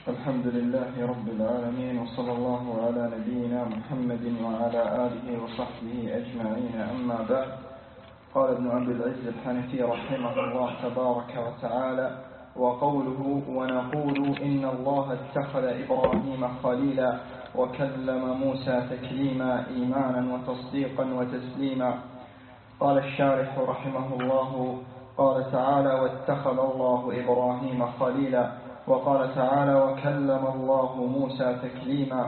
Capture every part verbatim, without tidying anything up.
الحمد لله رب العالمين، وصلى الله على نبينا محمد وعلى آله وصحبه أجمعين. أما بعد، قال ابن عبد العز الحنفي رحمه الله تبارك وتعالى: وقوله ونقول إن الله اتخذ إبراهيم خليلا وكلم موسى تكليما إيمانا وتصديقا وتسليما. قال الشارح رحمه الله: قال تعالى: واتخذ الله إبراهيم خليلا، وقال تعالى: وكلم الله موسى تكليما.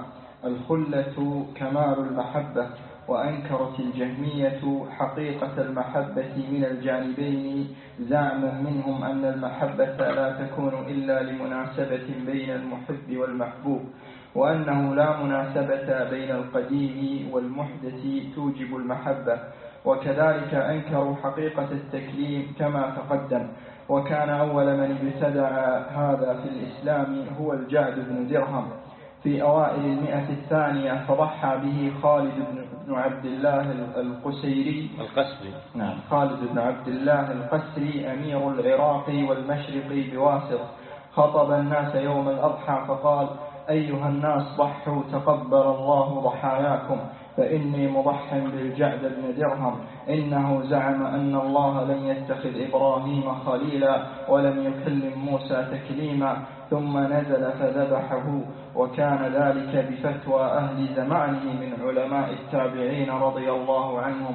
الخلة كمال المحبة، وأنكرت الجهمية حقيقة المحبة من الجانبين، زعم منهم أن المحبة لا تكون إلا لمناسبة بين المحب والمحبوب، وأنه لا مناسبة بين القديم والمحدث توجب المحبة. وكذلك أنكروا حقيقة التكليم كما تقدم. وكان أول من ابتدع هذا في الإسلام هو الجعد بن درهم في أوائل المئة الثانية، فضحى به خالد بن عبد الله القسيري القسري نعم خالد بن عبد الله القسري أمير العراق والمشرق بواسط. خطب الناس يوم الأضحى فقال: أيها الناس، ضحوا تقبل الله ضحاياكم، فإني مضح بالجعد بن درهم، إنه زعم أن الله لم يتخذ إبراهيم خليلا ولم يكلم موسى تكليما، ثم نزل فذبحه. وكان ذلك بفتوى أهل زمانه من علماء التابعين رضي الله عنهم،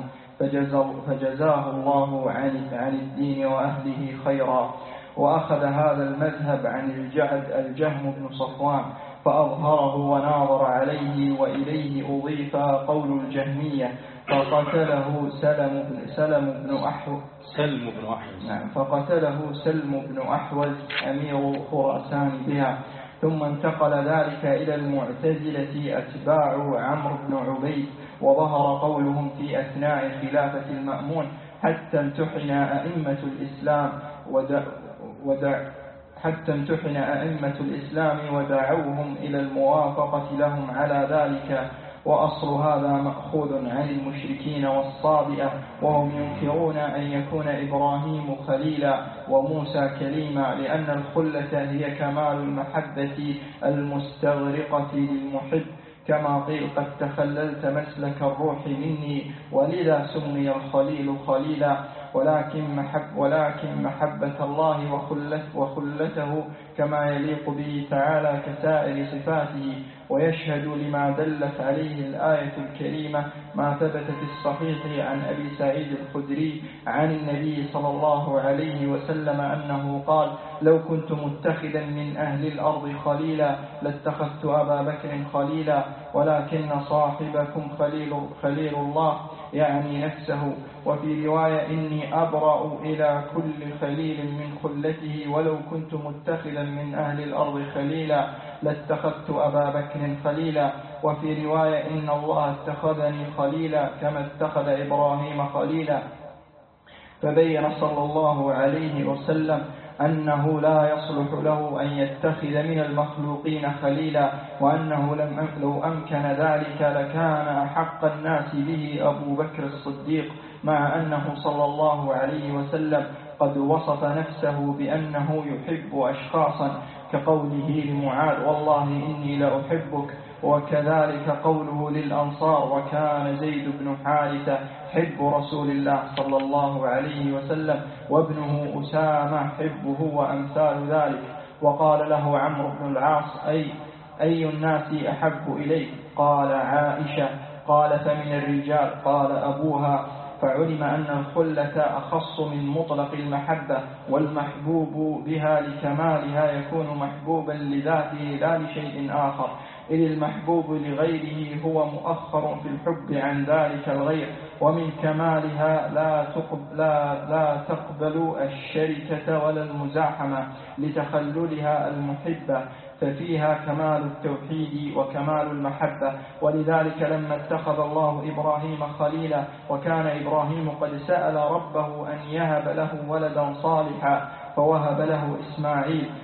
فجزاه الله عن الدين وأهله خيرا. وأخذ هذا المذهب عن الجعد الجهم بن صفوان فأظهره وناظر عليه، وإليه أضيف قول الجهمية، فقتله سلم بن سلم بن أحوز سلم بن أحوز نعم فقتله سلم بن أحوز أمير خراسان بها. ثم انتقل ذلك إلى المعتزلة أتباع عمرو بن عبيد، وظهر قولهم في أثناء خلافة المأمون، حتى امتحن أئمة الإسلام ودع ودع حتى امتحن أئمة الإسلام ودعوهم إلى الموافقة لهم على ذلك. وأصل هذا مأخوذ عن المشركين والصابئة، وهم ينكرون أن يكون إبراهيم خليلا وموسى كليما، لأن الخلة هي كمال المحبة المستغرقة للمحب، كما قيل: قد تخللت مسلك الروح مني، ولذا سمي الخليل خليلا. ولكن, محب ولكن محبة الله وخلت وخلته كما يليق به تعالى كسائر صفاته. ويشهد لما دلت عليه الآية الكريمة ما ثبت في الصحيح عن أبي سعيد الخدري عن النبي صلى الله عليه وسلم أنه قال: لو كنت متخذا من أهل الأرض خليلا لاتخذت أبا بكر خليلا، ولكن صاحبكم خليل, خليل الله، يعني نفسه. وفي رواية: إني أبرأ إلى كل خليل من خلته، ولو كنت متخذا من أهل الأرض خليلا لاتخذت أبا بكر خليلا. وفي رواية: إن الله اتخذني خليلا كما اتخذ إبراهيم خليلا. فبين صلى الله عليه وسلم أنه لا يصلح له أن يتخذ من المخلوقين خليلا، وأنه لم لو أمكن ذلك لكان أحق الناس به أبو بكر الصديق، مع أنه صلى الله عليه وسلم قد وصف نفسه بأنه يحب أشخاصا، كقوله لمعاذ: والله إني لأحبك. وكذلك قوله للأنصار: وكان زيد بن حارثة حب رسول الله صلى الله عليه وسلم، وابنه أسامة حبه، وأمثال ذلك. وقال له عمرو بن العاص: أي, أي الناس أحب إليك؟ قال: عائشة. قال: فمن الرجال؟ قال: أبوها. فعلم أن الخلة أخص من مطلق المحبة، والمحبوب بها لكمالها يكون محبوبا لذاته لا لشيء آخر، إذ المحبوب لغيره هو مؤخر في الحب عن ذلك الغير. ومن كمالها لا تقبل, لا لا تقبل الشركة ولا المزاحمة لتخللها المحبة، ففيها كمال التوحيد وكمال المحبة. ولذلك لما اتخذ الله إبراهيم خليلا، وكان إبراهيم قد سأل ربه أن يهب له ولدا صالحا فوهب له إسماعيل،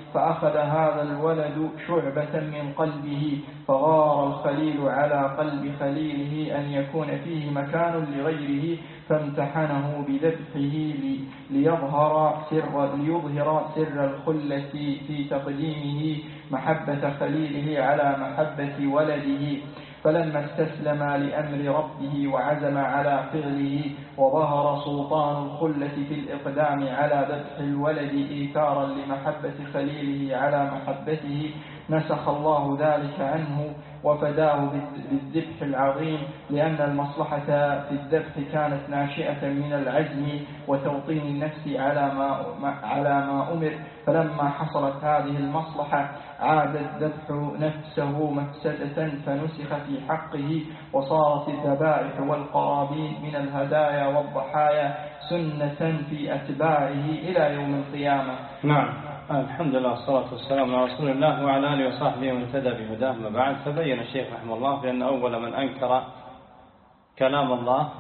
فأخذ هذا الولد شعبة من قلبه، فغار الخليل على قلب خليله أن يكون فيه مكان لغيره، فامتحنه بذبحه ليظهر سر, ليظهر سر الخلة في تقديمه محبة خليله على محبة ولده. فلما استسلم لأمر ربه وعزم على فعله وظهر سلطان الخلة في الإقدام على ذبح الولد إيثارا لمحبة خليله على محبته، نسخ الله ذلك عنه وفداه بالذبح العظيم، لأن المصلحة في الذبح كانت ناشئة من العزم وتوطين النفس على ما, على ما أمر. فلما حصلت هذه المصلحة عاد الذبح نفسه مفسدة فنسخ في حقه، وصارت الذبائح والقرابين من الهدايا والضحايا سنة في أتباعه إلى يوم القيامة. نعم، الحمد لله والصلاة والسلام على رسول الله وعلى آله وصحبه ومن اهتدى بهداه. ما بعد، فبين الشيخ رحمه الله بأن أول من أنكر كلام الله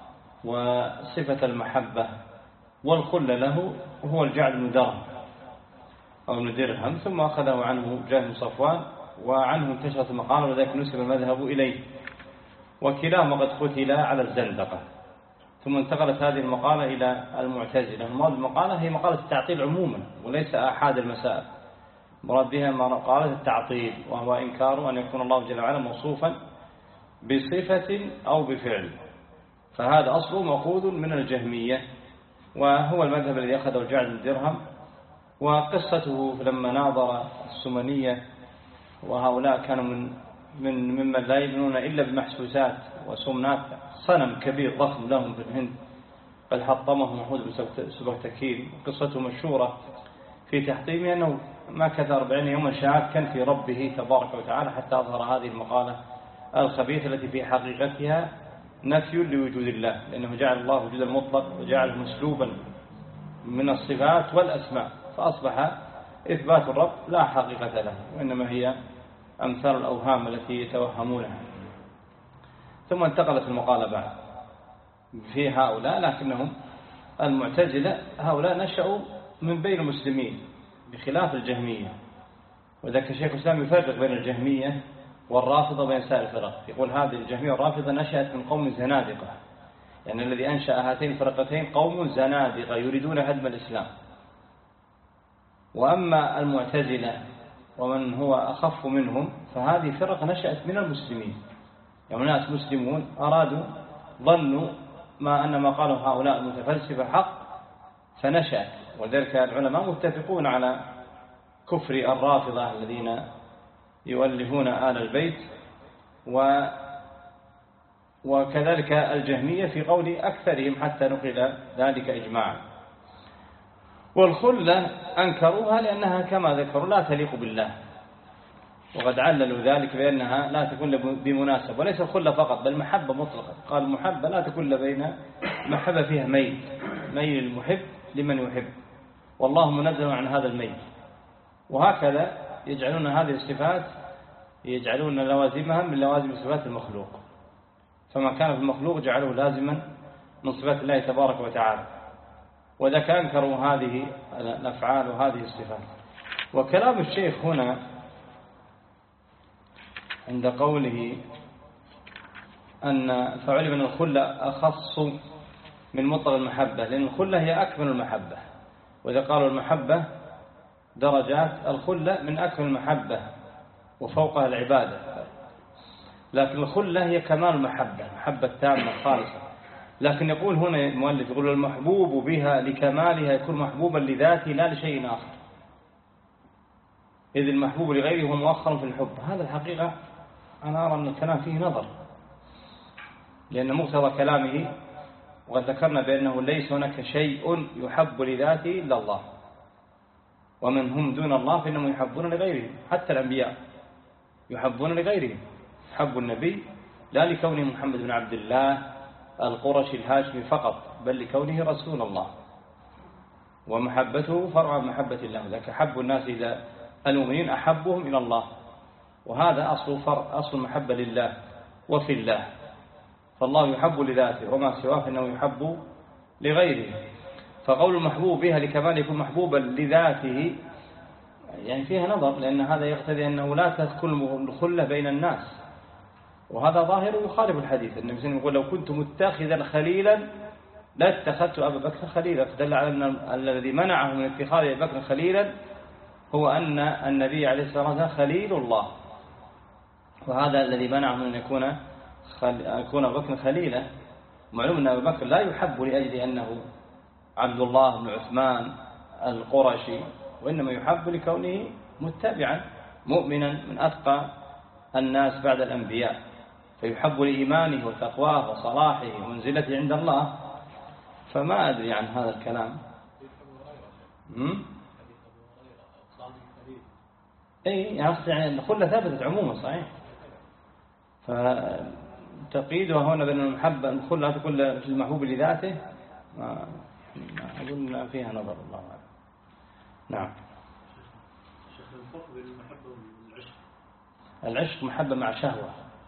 وصفة المحبة والخل له هو الجعد بن درهم أو ابن درهم، ثم أخذه عنه جاه بن صفوان، وعنه انتشرت المقالة وذلك نسب المذهب إليه، وكلاهما قد قتلا على الزندقة. ثم انتقلت هذه المقالة إلى المعتزلة. المراد المقالة هي مقالة التعطيل عموما وليس أحد المسائل، مراد بها مقالة التعطيل، وهو إنكار أن يكون الله جل وعلا موصوفا بصفة أو بفعل، فهذا أصله مأخوذ من الجهمية، وهو المذهب الذي أخذه الجعد بن درهم. وقصته لما ناظر السمنية، وهؤلاء كانوا من من ممن لا يؤمنون إلا بمحسوسات وسمنات، صنم كبير ضخم لهم في الهند قد حطمه محمود بن سبكتكين. قصته مشهورة في تحطيمه أنه مكث أربعين يوما شاكا في ربه تبارك وتعالى حتى أظهر هذه المقالة الخبيثة التي في حقيقتها نفي لوجود الله، لأنه جعل الله وجود المطلق وجعله مسلوبا من الصفات والأسماء، فأصبح إثبات الرب لا حقيقة له، وإنما هي أمثال الأوهام التي يتوهمونها. ثم انتقلت المقالة بعد في هؤلاء، لكنهم المعتزلة هؤلاء نشأوا من بين المسلمين بخلاف الجهمية، وذلك الشيخ الإسلام يفرق بين الجهمية والرافضة بين سائر الفرق. يقول هذه الجهمية والرافضة نشأت من قوم زنادقة، يعني الذي أنشأ هاتين الفرقتين قوم زنادقة يريدون هدم الإسلام. وأما المعتزلة ومن هو أخف منهم فهذه فرق نشأت من المسلمين، يعني ناس مسلمون أرادوا ظنوا ما أن ما قاله هؤلاء المتفلسفة حق فنشأت. وذلك العلماء متفقون على كفر الرافضة الذين يؤلهون آل البيت، و وكذلك الجهمية في قول أكثرهم حتى نقل ذلك إجماعا. والخلة أنكروها لأنها كما ذكروا لا تليق بالله، وقد عللوا ذلك بأنها لا تكون بمناسبة، وليس الخلة فقط بل محبة مطلقة. قال المحبة لا تكون بين محبة فيها ميل، ميل المحب لمن يحب، والله منزل عن هذا الميل. وهكذا يجعلون هذه الصفات يجعلون لوازمها من لوازم صفات المخلوق، فما كان في المخلوق جعلوه لازما من صفات الله تبارك وتعالى، وذاك أنكروا هذه الأفعال وهذه الصفات. وكلام الشيخ هنا عند قوله أن فعلم أن الخلة أخص من مطلق المحبة، لأن الخلة هي أكمل المحبة، وإذا قالوا المحبة درجات، الخلة من أكمل المحبة وفوقها العبادة، لكن الخلة هي كمال المحبة، محبة تامة خالصة. لكن يقول هنا المؤلف يقول المحبوب بها لكمالها يكون محبوبا لذاته لا لشيء آخر، إذ المحبوب لغيره هو مؤخر في الحب. هذا الحقيقة أنا أرى أن الكلام فيه نظر، لأن مقتضى كلامه وقد ذكرنا بأنه ليس هناك شيء يحب لذاته إلا الله، ومن هم دون الله فإنهم يحبون لغيرهم، حتى الأنبياء يحبون لغيرهم. حب النبي لا لكونه محمد بن عبد الله القرشي الهاشمي فقط، بل لكونه رسول الله، ومحبته فرع عن محبة الله. ذاك حب الناس إلى المؤمنين أحبهم إلى الله، وهذا أصل فرع أصل المحبة لله وفي الله، فالله يحب لذاته وما سواه فإنه يحب لغيره. فقول المحبوب بها لكمال يكون محبوبا لذاته يعني فيها نظر، لأن هذا يقتضي أنه لا تكون الخلة بين الناس، وهذا ظاهر يخالف الحديث. النبي صلى الله عليه وسلم يقول لو كنت متخذا خليلا لاتخذت أبا بكر خليلا، فدل على أن الذي منعه من اتخاذ أبا بكر خليلا هو أن النبي عليه الصلاة والسلام خليل الله، وهذا الذي منعه من أن يكون يكون أبا بكر خليلا. معلوم أن أبا بكر لا يحب لأجل أنه عبد الله بن عثمان القرشي، وإنما يحب لكونه متبعا مؤمنا من أتقى الناس بعد الأنبياء، فيحب لإيمانه وتقواه وصلاحه ومنزلته عند الله. فما أدري عن هذا الكلام. أي يعني الخلة ثابتة عموما صحيح، فتقييدها هنا بأن المحبة الخلة لا تكون المحبوب لذاته، ما أظن فيها نظر، الله أعلم. نعم. العشق محبة مع شهوة،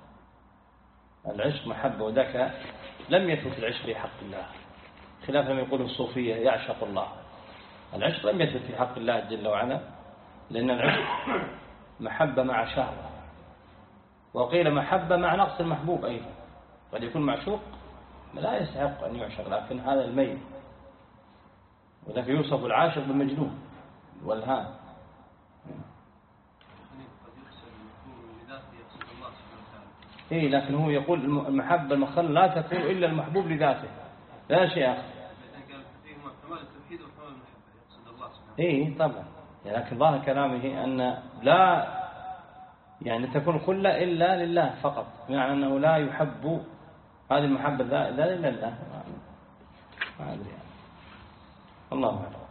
العشق محبة، وذاك لم يثبت العشق في حق الله، خلاف ما يقوله الصوفية يعشق الله. العشق لم يثبت في حق الله جل وعلا، لأن العشق محبة مع شهوة، وقيل محبة مع نقص المحبوب أيضا. قد يكون معشوق لا يستحق أن يعشق، لكن هذا الميل، وذاك يوصف العاشق بالمجنون والهان. إيه لكن هو يقول المحبة المخل لا تكون إلا المحبوب لذاته، لا شيء آخر. إيه طبعا، لكن ظاهر كلامه أن لا يعني تكون خلة إلا لله فقط، يعني أنه لا يحب هذه المحبة لا إلا لله. ما أدري الله أعلم.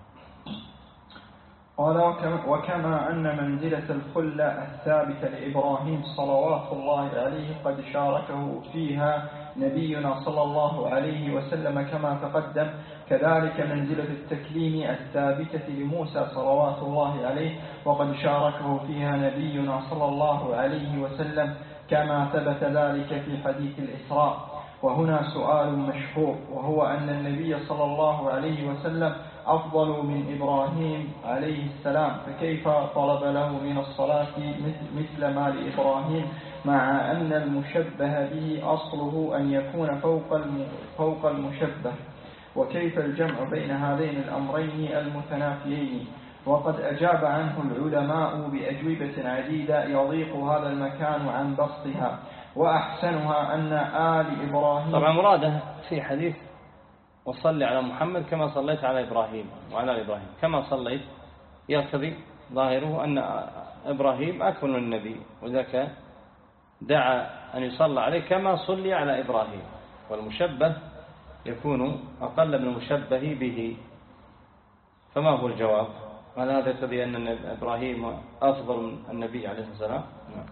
قال وكما أن منزلة الخلة الثابتة لإبراهيم صلوات الله عليه قد شاركه فيها نبينا صلى الله عليه وسلم كما تقدم، كذلك منزلة التكليم الثابتة لموسى صلوات الله عليه وقد شاركه فيها نبينا صلى الله عليه وسلم كما ثبت ذلك في حديث الإسراء. وهنا سؤال مشهور، وهو أن النبي صلى الله عليه وسلم أفضل من إبراهيم عليه السلام، فكيف طلب له من الصلاة مثل ما لإبراهيم، مع أن المشبه به أصله أن يكون فوق فوق المشبه؟ وكيف الجمع بين هذين الأمرين المتنافيين؟ وقد أجاب عنه العلماء بأجوبة عديدة يضيق هذا المكان عن بسطها، وأحسنها أن آل إبراهيم. طبعا مراده في حديث وصلي على محمد كما صليت على إبراهيم وعلى إبراهيم، كما صليت يقتضي ظاهره أن إبراهيم أكمل من النبي، وذاك دعا أن يصلى عليه كما صلي على إبراهيم، والمشبه يكون أقل من المشبه به. فما هو الجواب؟ هل هذا يقتضي أن إبراهيم أفضل من النبي عليه الصلاة والسلام؟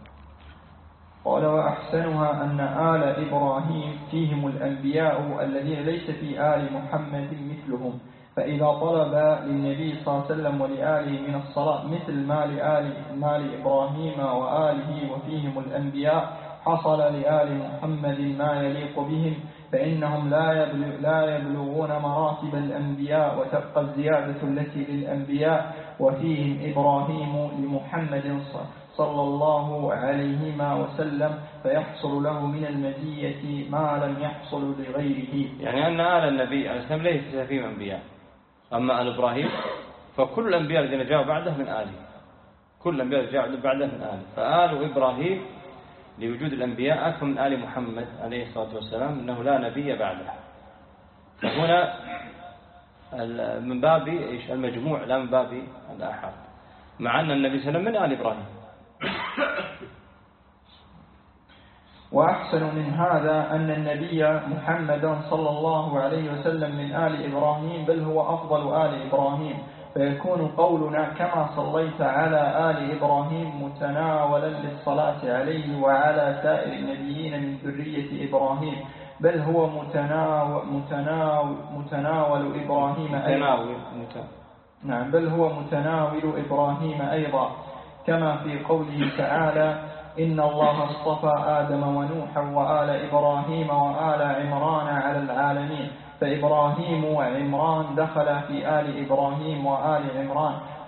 قال وأحسنها أن آل إبراهيم فيهم الأنبياء الذين ليس في آل محمد مثلهم، فإذا طلب للنبي صلى الله عليه وسلم ولآله من الصلاة مثل ما لآل ما لإبراهيم وآله وفيهم الأنبياء، حصل لآل محمد ما يليق بهم، فإنهم لا يبلغون مراتب الأنبياء، وتبقى الزيادة التي للأنبياء وفيهم إبراهيم لمحمد صلى الله عليه وسلم، فيحصل له من المزية ما لم يحصل لغيره. يعني أن آل النبي عليه السلام ليس فيهم أنبياء، أما آل إبراهيم فكل الأنبياء الذين جاءوا بعده من آله، كل الأنبياء الذين جاءوا بعده من آله، فآل إبراهيم لوجود الأنبياء أكثر من آل محمد عليه الصلاة والسلام، إنه لا نبي بعده. فهنا من باب المجموع لا من باب الآحاد، مع أن النبي صلى الله عليه وسلم من آل إبراهيم. وأحسن من هذا أن النبي محمدا صلى الله عليه وسلم من آل إبراهيم، بل هو أفضل آل إبراهيم، فيكون قولنا كما صليت على آل إبراهيم متناولا للصلاة عليه وعلى سائر النبيين من ذرية إبراهيم، بل هو متناول, متناول, متناول إبراهيم أيضا. نعم، بل هو متناول إبراهيم أيضا، كما في قوله تعالى إن الله اصطفى آدم ونوحا وآل إبراهيم وآل عمران على العالمين، فإبراهيم وعمران دخل في آل إبراهيم وآل عمران،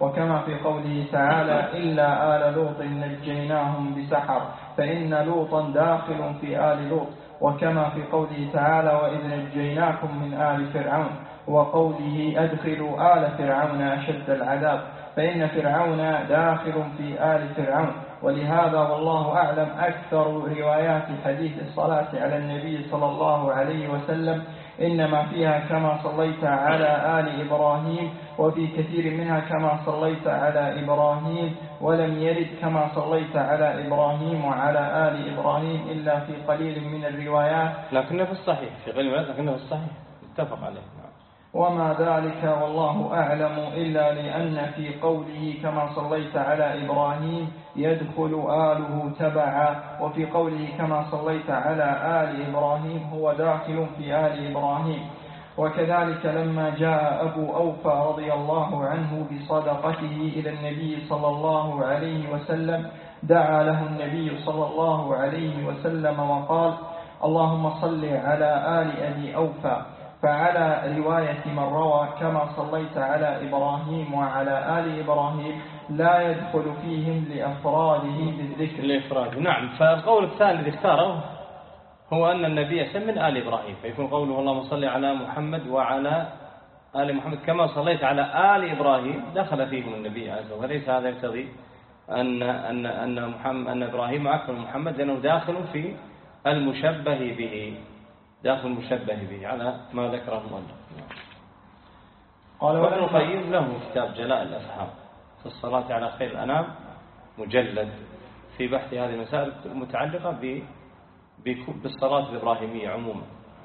وكما في قوله تعالى إلا آل لوط نجيناهم بسحر، فإن لوطا داخل في آل لوط، وكما في قوله تعالى وإذ نجيناكم من آل فرعون، وقوله أدخلوا آل فرعون أشد العذاب، فإن فرعون داخل في آل فرعون. ولهذا والله أعلم أكثر روايات حديث الصلاة على النبي صلى الله عليه وسلم إنما فيها كما صليت على آل إبراهيم، وفي كثير منها كما صليت على إبراهيم، ولم يرد كما صليت على إبراهيم وعلى آل إبراهيم إلا في قليل من الروايات، لكنه في الصحيح، في قليل لكنه في الصحيح اتفق عليه. وما ذلك والله أعلم إلا لأن في قوله كما صليت على إبراهيم يدخل آله تبعا، وفي قوله كما صليت على آل إبراهيم هو داخل في آل إبراهيم. وكذلك لما جاء أبو أوفى رضي الله عنه بصدقته إلى النبي صلى الله عليه وسلم دعا له النبي صلى الله عليه وسلم وقال اللهم صل على آل أبي أوفى، فعلى رواية من روى كما صليت على إبراهيم وعلى آل إبراهيم لا يدخل فيهم لأفراده بالذكر لإفراده. نعم. فالقول الثاني الذي اختاره هو أن النبي يسمى من آل إبراهيم، فيكون قوله اللهم صل على محمد وعلى آل محمد كما صليت على آل إبراهيم دخل فيهم النبي عز وجل، وليس هذا يقتضي أن أن أن محمد أن إبراهيم أكثر من محمد، لأنه داخل في المشبه به، داخل المشبه به على ما ذكره المؤلف. قال وابن القيم له كتاب جلاء الأفهام في الصلاة على خير الأنام مجلد في بحث هذه المسائل المتعلقة بالصلاة الإبراهيمية عموما.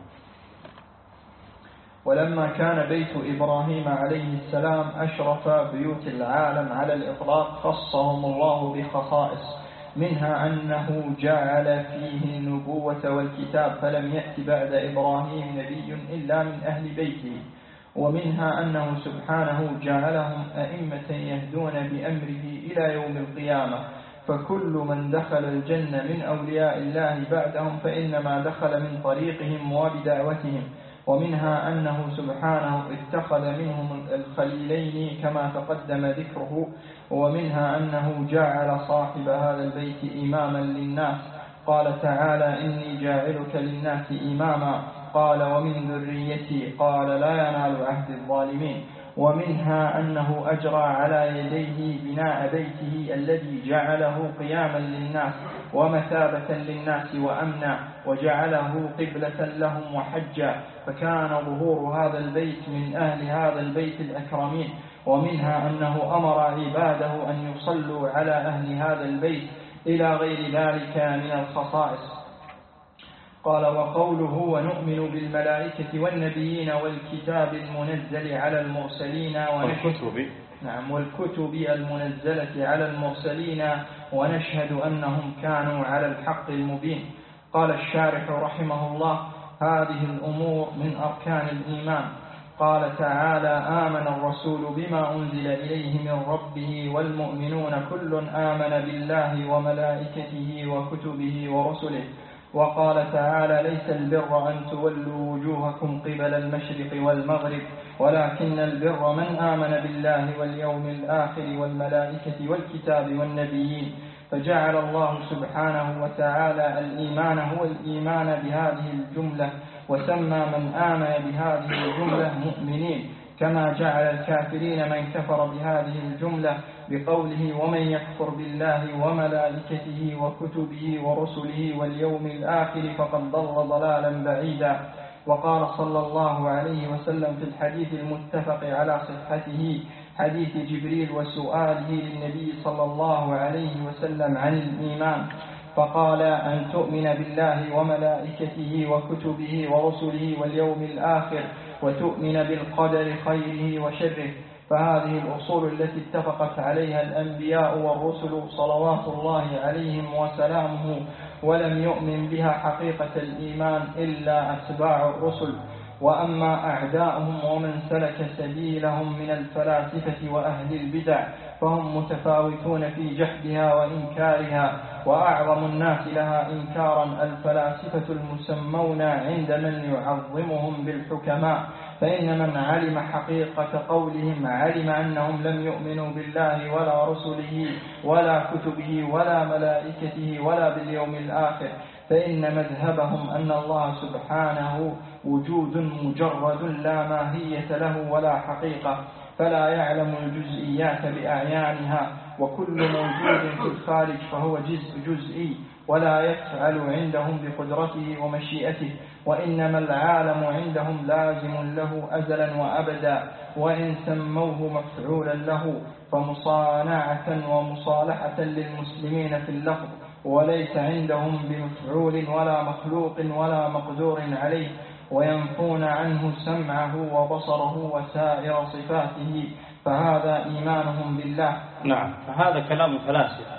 ولما كان بيت إبراهيم عليه السلام أشرف بيوت العالم على الإطلاق خصهم الله بخصائص، منها أنه جعل فيه النبوة والكتاب، فلم يأت بعد إبراهيم نبي إلا من أهل بيته، ومنها أنه سبحانه جعلهم أئمة يهدون بأمره إلى يوم القيامة، فكل من دخل الجنة من أولياء الله بعدهم فإنما دخل من طريقهم وبدعوتهم. ومنها أنه سبحانه اتخذ منهم الخليلين كما تقدم ذكره. ومنها أنه جعل صاحب هذا البيت إماما للناس، قال تعالى إني جاعلك للناس إماما، قال ومن ذريتي، قال لا ينال عهد الظالمين. ومنها أنه أجرى على يديه بناء بيته الذي جعله قياما للناس ومثابة للناس وأمنا، وجعله قبلة لهم وحجا، فكان ظهور هذا البيت من أهل هذا البيت الأكرمين. ومنها أنه أمر عباده أن يصلوا على أهل هذا البيت إلى غير ذلك من الخصائص. قال وقوله ونؤمن بالملائكة والنبيين والكتاب المنزل على المرسلين والكتب نعم والكتب المنزلة على المرسلين ونشهد أنهم كانوا على الحق المبين. قال الشارح رحمه الله هذه الأمور من أركان الإيمان. قال تعالى آمن الرسول بما أنزل إليه من ربه والمؤمنون كل آمن بالله وملائكته وكتبه ورسله. وقال تعالى ليس البر أن تولوا وجوهكم قبل المشرق والمغرب ولكن البر من آمن بالله واليوم الآخر والملائكة والكتاب والنبيين. فجعل الله سبحانه وتعالى الإيمان هو الإيمان بهذه الجملة، وسمى من آمن بهذه الجملة مؤمنين، كما جعل الكافرين من كفر بهذه الجملة بقوله ومن يكفر بالله وملائكته وكتبه ورسله واليوم الآخر فقد ضل ضلالا بعيدا. وقال صلى الله عليه وسلم في الحديث المتفق على صحته حديث جبريل وسؤاله للنبي صلى الله عليه وسلم عن الإيمان، فقال أن تؤمن بالله وملائكته وكتبه ورسله واليوم الآخر وتؤمن بالقدر خيره وشره. فهذه الأصول التي اتفقت عليها الأنبياء والرسل صلوات الله عليهم وسلامه، ولم يؤمن بها حقيقة الإيمان إلا أتباع الرسل. وأما أعداؤهم ومن سلك سبيلهم من الفلاسفة وأهل البدع فهم متفاوتون في جحدها وإنكارها، وأعظم الناس لها إنكارا الفلاسفة المسمون عند من يعظمهم بالحكماء، فإن من علم حقيقة قولهم علم أنهم لم يؤمنوا بالله ولا رسله ولا كتبه ولا ملائكته ولا باليوم الآخر، فإن مذهبهم أن الله سبحانه وجود مجرد لا ماهية له ولا حقيقة، فلا يعلم الجزئيات بأعيانها، وكل موجود في الخارج فهو جزء جزئي ولا يفعل عندهم بقدرته ومشيئته، وإنما العالم عندهم لازم له أزلا وأبدا، وإن سموه مفعولا له فمصانعة ومصالحة للمسلمين في اللفظ، وليس عندهم بمفعول ولا مخلوق ولا مقدور عليه، وينفون عنه سمعه وبصره وسائر صفاته، فهذا إيمانهم بالله. نعم، فهذا كلام الفلاسفة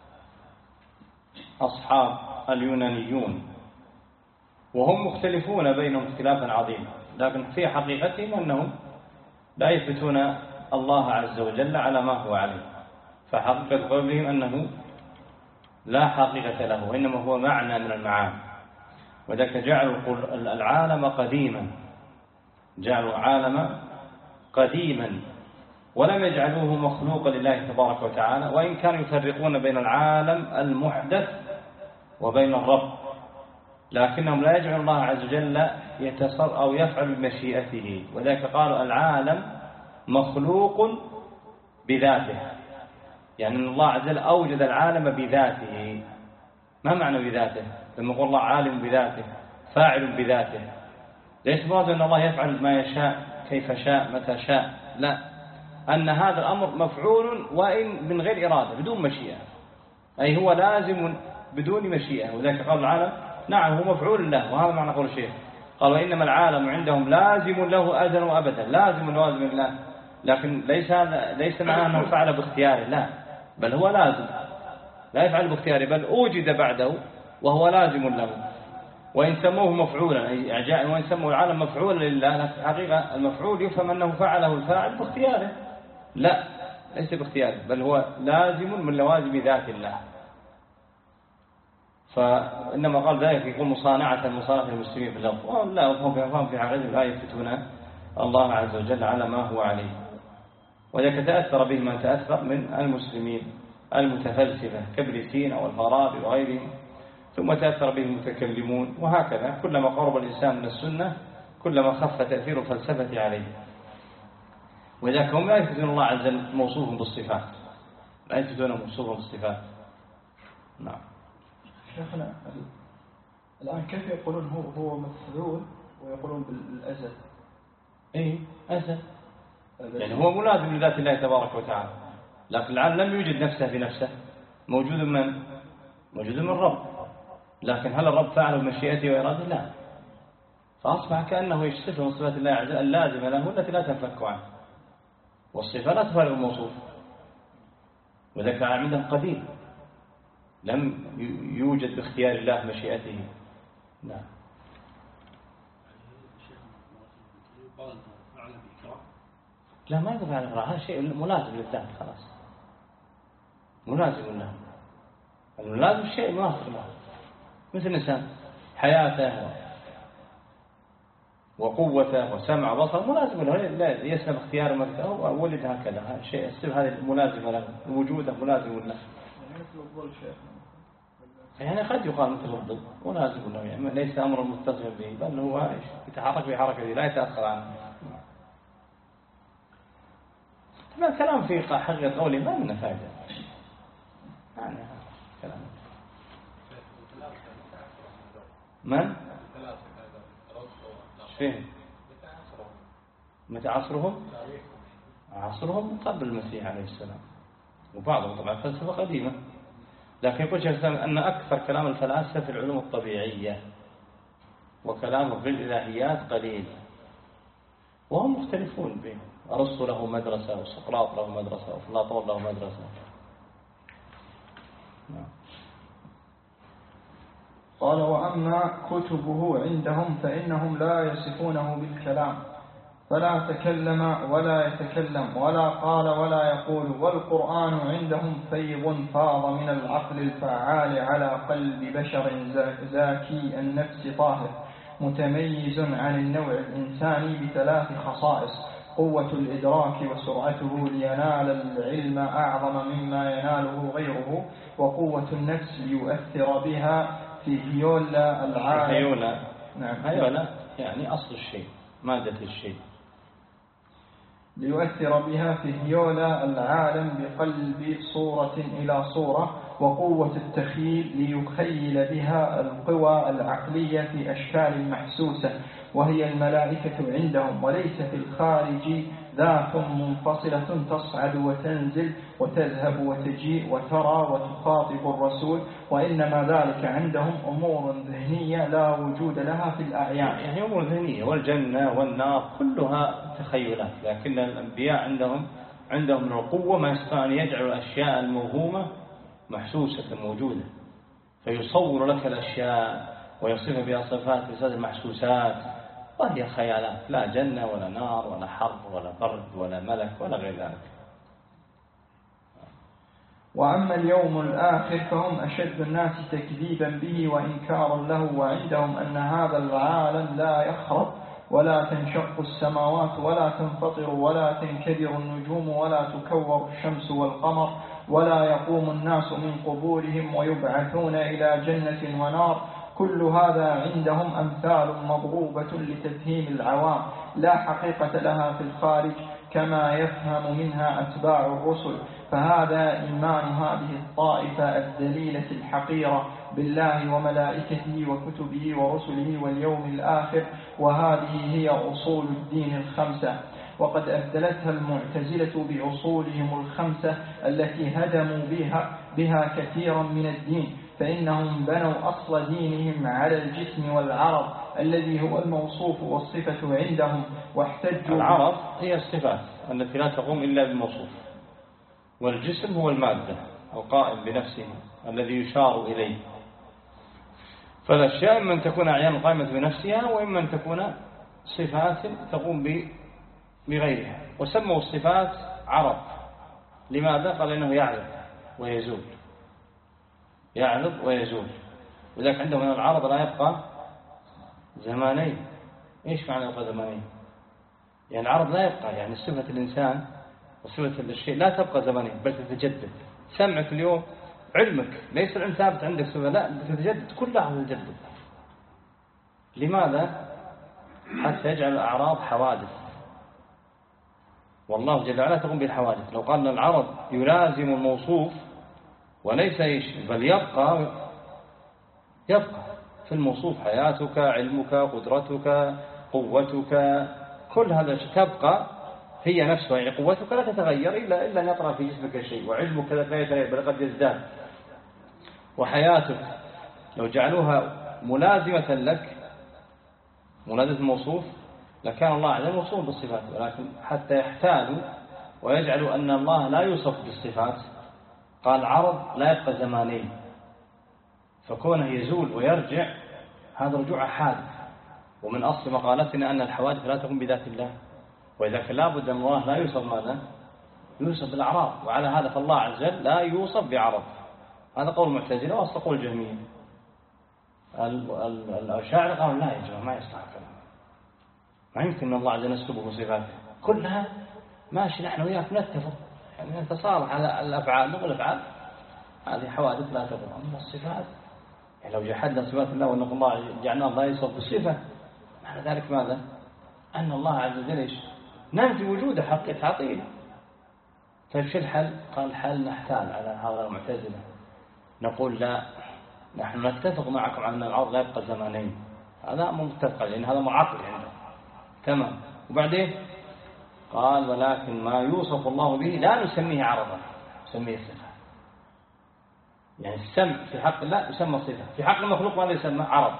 أصحاب اليونانيون، وهم مختلفون بينهم اختلافا عظيما، لكن في حقيقتهم أنهم لا يثبتون الله عز وجل على ما هو عليه، فحقيقة قولهم أنه لا حقيقة له وإنما هو معنى من المعاني، وذلك جعلوا العالم قديما، جعلوا العالم قديما ولم يجعلوه مخلوقا لله تبارك وتعالى، وإن كانوا يفرقون بين العالم المحدث وبين الرب، لكنهم لا يجعل الله عز وجل يتصر أو يفعل بمشيئته، وذلك قالوا العالم مخلوق بذاته، يعني أن الله عز وجل أوجد العالم بذاته. ما معنى بذاته؟ لما يقول الله عالم بذاته فاعل بذاته، ليس مراد أن الله يفعل ما يشاء كيف شاء متى شاء، لا، أن هذا الأمر مفعول وإن من غير إرادة بدون مشيئة، أي هو لازم بدون مشيئة، وذلك قال العالم نعم هو مفعول له، وهذا معنى قول الشيخ قال وإنما العالم عندهم لازم له أزلا وأبدا، لازم لازم الله، لكن ليس ليس معناه أنه فعل باختياره، لا، بل هو لازم لا يفعل باختياره، بل أوجد بعده وهو لازم له، وإن سموه مفعولا أي وإن سموا العالم مفعولا لله، لكن الحقيقة المفعول يفهم أنه فعله الفاعل باختياره، لا، ليس باختياره، بل هو لازم من لوازم ذات الله. فإنما قال ذلك يكون مصانعة مصانعة المسلمين في اللفظ، لا، وهم في حقيقة لا يفتون الله عز وجل على ما هو عليه، وذلك تأثر به من تأثر من المسلمين المتفلسفة كابن سينا والفارابي وغيرهم، ثم تأثر به المتكلمون، وهكذا كلما قرب الإنسان من السنة كلما خف تأثير الفلسفة عليه، وذلك هم لا يثبتون الله عز وجل موصوف بالصفات، لا يثبتون موصوفا بالصفات. نعم. شيخنا الآن كيف يقولون هو هو مفعول ويقولون بالأزل؟ إيه أزل، يعني هو ملازم لذات الله تبارك وتعالى، لكن العالم لم يوجد نفسه في نفسه، موجود من موجود من الرب، لكن هل الرب فعل بمشيئته وإرادته؟ لا، فأصبح كأنه يشتف من صفات الله عز وجل اللازمة له التي لا تنفك عنه، والصفة لا تفعل الموصوف، وذلك عندهم قديم لم يوجد باختيار الله مشيئته. نعم. لا، ما يقف على الإقرار، هذا شيء ملازم للذات خلاص، ملازم له، الملازم شيء مناسب له، مثل الإنسان حياته وقوته وسمع بصر ملازم له، لا يسلم اختيار ما ولد هكذا، هذا شيء السر هذا ملازم له، وجوده ملازم له، يعني قد يقال مثل الضد ملازم له، يعني ليس أمر متصل به، بل هو يتحرك بحركته لا يتأخر عنه. طبعا الكلام في حقيقة قولي ما منه فائدة، يعني كلام من؟ فين؟ متى عصرهم؟ عصرهم قبل المسيح عليه السلام، وبعضهم طبعا فلسفة قديمة، لكن يقول شيخ الإسلام أن أكثر كلام الفلاسفة في العلوم الطبيعية، وكلامهم في الإلهيات قليل، وهم مختلفون بينهم، أرسطو له مدرسة وسقراط له مدرسة وأفلاطون له مدرسة. قال وأما كتبه عندهم فإنهم لا يصفونه بالكلام، فلا تكلم ولا يتكلم ولا قال ولا يقول، والقرآن عندهم فيض فاض من العقل الفعال على قلب بشر زاكي النفس طاهر، متميز عن النوع الإنساني بثلاث خصائص: قوة الإدراك وسرعته لينال العلم أعظم مما يناله غيره، وقوة النفس ليؤثر بها في هيولا العالم. هيولا نعم هيولا يعني أصل الشيء، مادة الشيء، ليؤثر بها في هيولا العالم بقلب صورة إلى صورة. وقوة التخيل ليخيل بها القوى العقلية في أشكال محسوسة، وهي الملائكة عندهم، وليس في الخارج ذات منفصلة تصعد وتنزل وتذهب وتجيء وترى وتخاطب الرسول، وإنما ذلك عندهم أمور ذهنية لا وجود لها في الأعيان. يعني أمور ذهنية، والجنة والنار كلها تخيلات، لكن الأنبياء عندهم عندهم من القوة ما يستطيع أن يجعل الأشياء الموهومة محسوسة موجودة، فيصور لك الأشياء ويصف بها صفات بسبب المحسوسات، وهي خيالات، لا جنة ولا نار ولا حر ولا برد ولا ملك ولا غير ذلك. وأما اليوم الآخر فهم أشد الناس تكذيبا به وإنكارا له، وعندهم أن هذا العالم لا يخرب ولا تنشق السماوات ولا تنفطر ولا تنكدر النجوم ولا تكور الشمس والقمر ولا يقوم الناس من قبورهم ويبعثون إلى جنة ونار. كل هذا عندهم أمثال مضروبة لتفهيم العوام لا حقيقة لها في الخارج، كما يفهم منها أتباع الرسل. فهذا إيمان هذه الطائفة الدليلة الحقيرة بالله وملائكته وكتبه ورسله واليوم الآخر، وهذه هي أصول الدين الخمسة. وقد أبدلتها المعتزلة بأصولهم الخمسة التي هدموا بها, بها كثيرا من الدين، فإنهم بنوا أصل دينهم على الجسم والعرض الذي هو الموصوف والصفة عندهم، واحتجوا. العرض هي الصفات التي لا تقوم إلا بالموصوف، والجسم هو المادة القائم بنفسه الذي يشار إليه. فالأشياء إما أن تكون أعيان قائمة بنفسها، وإما أن تكون صفات تقوم بغيرها. وسموا الصفات عرض. لماذا؟ قال إنه يعرض ويزول، يعرض ويزول، وذلك عندهم من العرض لا يبقى زمانين. إيش معنى يبقى زمانين؟ يعني العرض لا يبقى، يعني صفة الإنسان وصفة الشيء لا تبقى زمانين بل تتجدد. سمعك اليوم، علمك، ليس العلم ثابت عندك صفة، لا تتجدد، كل لحظة تتجدد. لماذا؟ حتى يجعل الأعراض حوادث، والله جل وعلا تقوم بالحوادث. لو قالنا العرض يلازم الموصوف وليس إيش، بل يبقى يبقى في الموصوف، حياتك، علمك، قدرتك، قوتك، كل هذا تبقى هي نفسها. يعني قوتك لا تتغير إلا إلا أن يطرأ في جسمك شيء، وعلمك لا يتغير بل قد يزداد، وحياتك لو جعلوها ملازمة لك، ملازمة الموصوف، لكان الله عز وجل موصوف بالصفات. ولكن حتى يحتالوا ويجعلوا أن الله لا يوصف بالصفات، قال العرض لا يبقى زمانين، فكونه يزول ويرجع هذا رجوع حادث. ومن أصل مقالتنا أن الحوادث لا تكون بذات الله، وإذا كان لابد أن الله لا يوصف ماذا؟ يوصف بالأعراض. وعلى هذا فالله عز وجل لا يوصف بعرض. هذا قول المعتزلة وأصل قول الجهمية. الأشاعرة قالوا لا يا جماعة ما يصلح كلام، ما يمكن أن الله عز وجل يسلبه صفاته كلها. ماشي نحن وياك نتفق، يعني نتصالح على الأفعال، نقول الأفعال هذه حوادث لا تضر. أما الصفات يعني لو جحدنا صفات الله وأن الله جعلنا الله يصف بالصفة، معنى ذلك ماذا؟ أن الله عز وجل ننفي وجوده حقيقة تعطيل. طيب شو الحل؟ قال الحل نحتال على هذا المعتزلة، نقول لا، نحن نتفق معكم على أن العرض لا يبقى زمانين، هذا أمر متفق لأن هذا معقل عنده تمام. وبعدين قال ولكن ما يوصف الله به لا نسميه عرضا، نسميه صفة. يعني السمع في حق الله يسمى صفة، في حق المخلوق ماذا يسمى؟ عرض.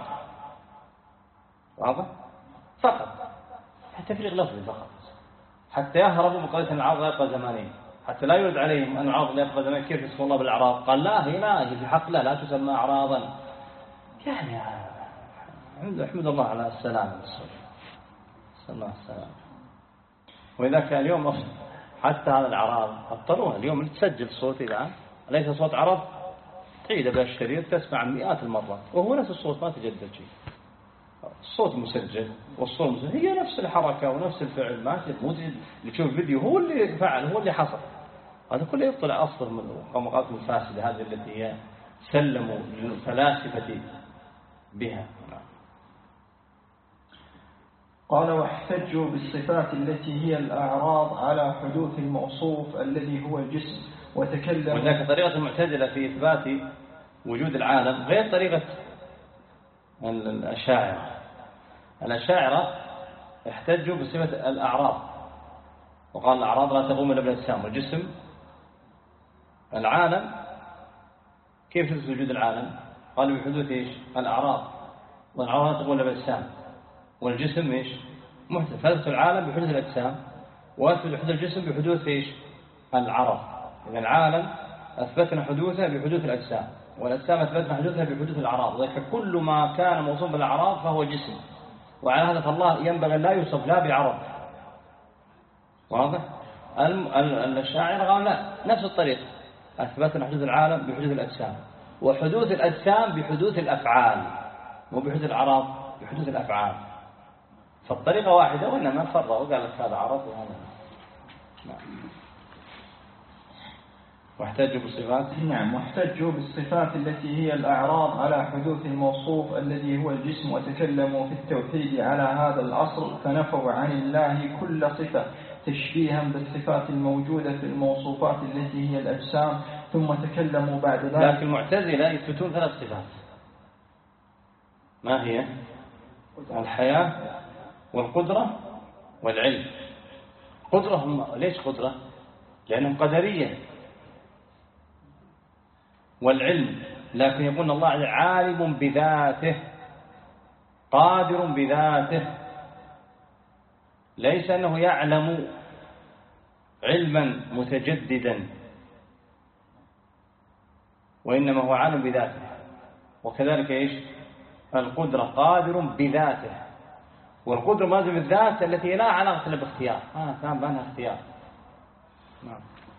واضح؟ فقط تفريغ لفظي فقط، حتى يهربوا من قضية العرض لا يبقى زمانين، حتى لا يرد عليهم أن العرض لا يبقى زمانين. كيف يصف الله بالأعراض؟ قال لا، هي لا، هي في حق لا لا تسمى أعراضا. يعني احمد الله على السلام والصلاة والسلام السلام. وإذا كان اليوم أصلا حتى هذا الأعراض أبطلوها. اليوم تسجل صوت الآن ليس صوت عرض، تعيد بالشريط تسمع مئات المرات وهو نفس الصوت ما تجدد شيء. الصوت مسجل والصوت مسجل، هي نفس الحركة ونفس الفعل، ما اللي تشوف فيديو هو اللي فعل هو اللي حصل، هذا كله يطلع أصلا من القامات الفاسدة هذه التي هي سلموا للفلاسفة بها. قال واحتجوا بالصفات التي هي الأعراض على حدوث الموصوف الذي هو الجسم وتكلموا. وذلك طريقة المعتزلة في إثبات وجود العالم غير طريقة الأشاعرة. الأشاعرة احتجوا بصفة الأعراض، وقال الأعراض لا تقوم إلا بالأجسام والجسم. العالم كيف تثبت وجود العالم؟ قالوا بحدوث إيش؟ الأعراض، والأعراض لا تقوم إلا بالأجسام، والجسم إيش؟ محدث. فأثبت العالم بحدوث الأجسام، وأثبت حدوث الجسم بحدوث إيش؟ العرض. إذا العالم أثبتنا حدوثه بحدوث الأجسام، والأجسام أثبتنا حدوثها بحدوث الأعراض. ذلك كل ما كان موصوف بالأعراض فهو جسم، وعلى هذا فالله ينبغي لا يوصف لا بعرض. واضح؟ الشاعر قال لا، نفس الطريقة أثبتنا حدوث العالم بحدوث الأجسام، وحدوث الأجسام بحدوث الأفعال، مو بحدوث الأعراض، بحدوث الأفعال. فالطريقة واحدة، وإنما فرقوا وقال لك هذا عرض وهذا نعم. واحتجوا بالصفات. نعم، واحتجوا بالصفات التي هي الأعراض على حدوث الموصوف الذي هو الجسم، وتكلموا في التوحيد على هذا الأصل، فنفوا عن الله كل صفة تشبيها بالصفات الموجودة في الموصوفات التي هي الأجسام، ثم تكلموا بعد ذلك. لكن المعتزلة يثبتون ثلاث صفات، ما هي؟ الحياة والقدرة والعلم. قدرة هم ليش قدرة؟ لأنهم قدرية. والعلم لكن يقول الله عالم بذاته قادر بذاته، ليس أنه يعلم علما متجددا، وإنما هو عالم بذاته. وكذلك إيش؟ القدرة قادر بذاته، والقدرة ما بالذات التي لا علاقة لها باختيار، آه كان بانها اختيار. نعم.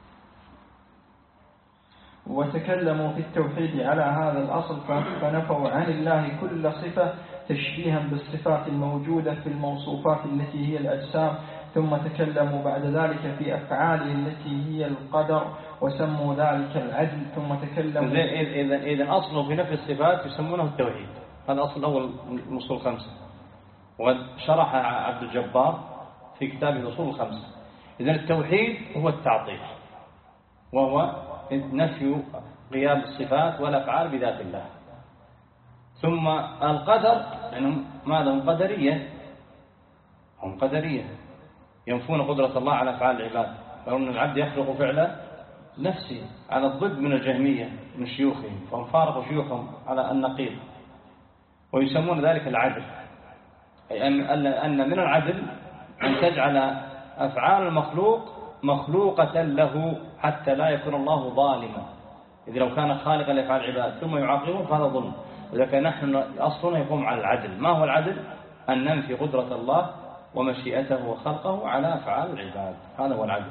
وتكلموا في التوحيد على هذا الأصل، فنفوا عن الله كل صفة تشبيها بالصفات الموجودة في الموصوفات التي هي الأجسام، ثم تكلموا بعد ذلك في أفعاله التي هي القدر، وسموا ذلك العدل. ثم تكلموا إذن إذن أصله في نفي الصفات يسمونه التوحيد، هذا أصل أول من أصول خمسة، وقد شرح عبد الجبار في كتابه أصول الخمسة. إذن التوحيد هو التعطيل، وهو نفي قيام الصفات والأفعال بذات الله. ثم القدر، لأنهم ماذا؟ هم قدرية، هم قدرية ينفون قدرة الله على أفعال العباد، فإن العبد يخلق فعلا نفسه، على الضد من الجهمية من شيوخهم، فهم فارقوا شيوخهم على النقيض. ويسمون ذلك العدل، أي أن من العدل أن تجعل أفعال المخلوق مخلوقة له حتى لا يكون الله ظالما. إذا لو كان خالقا لأفعال العباد ثم يعاقبهم فهذا ظلم. ولكن نحن أصلنا يقوم على العدل. ما هو العدل؟ أن ننفي قدرة الله ومشيئته وخلقه على أفعال العباد، هذا هو العدل.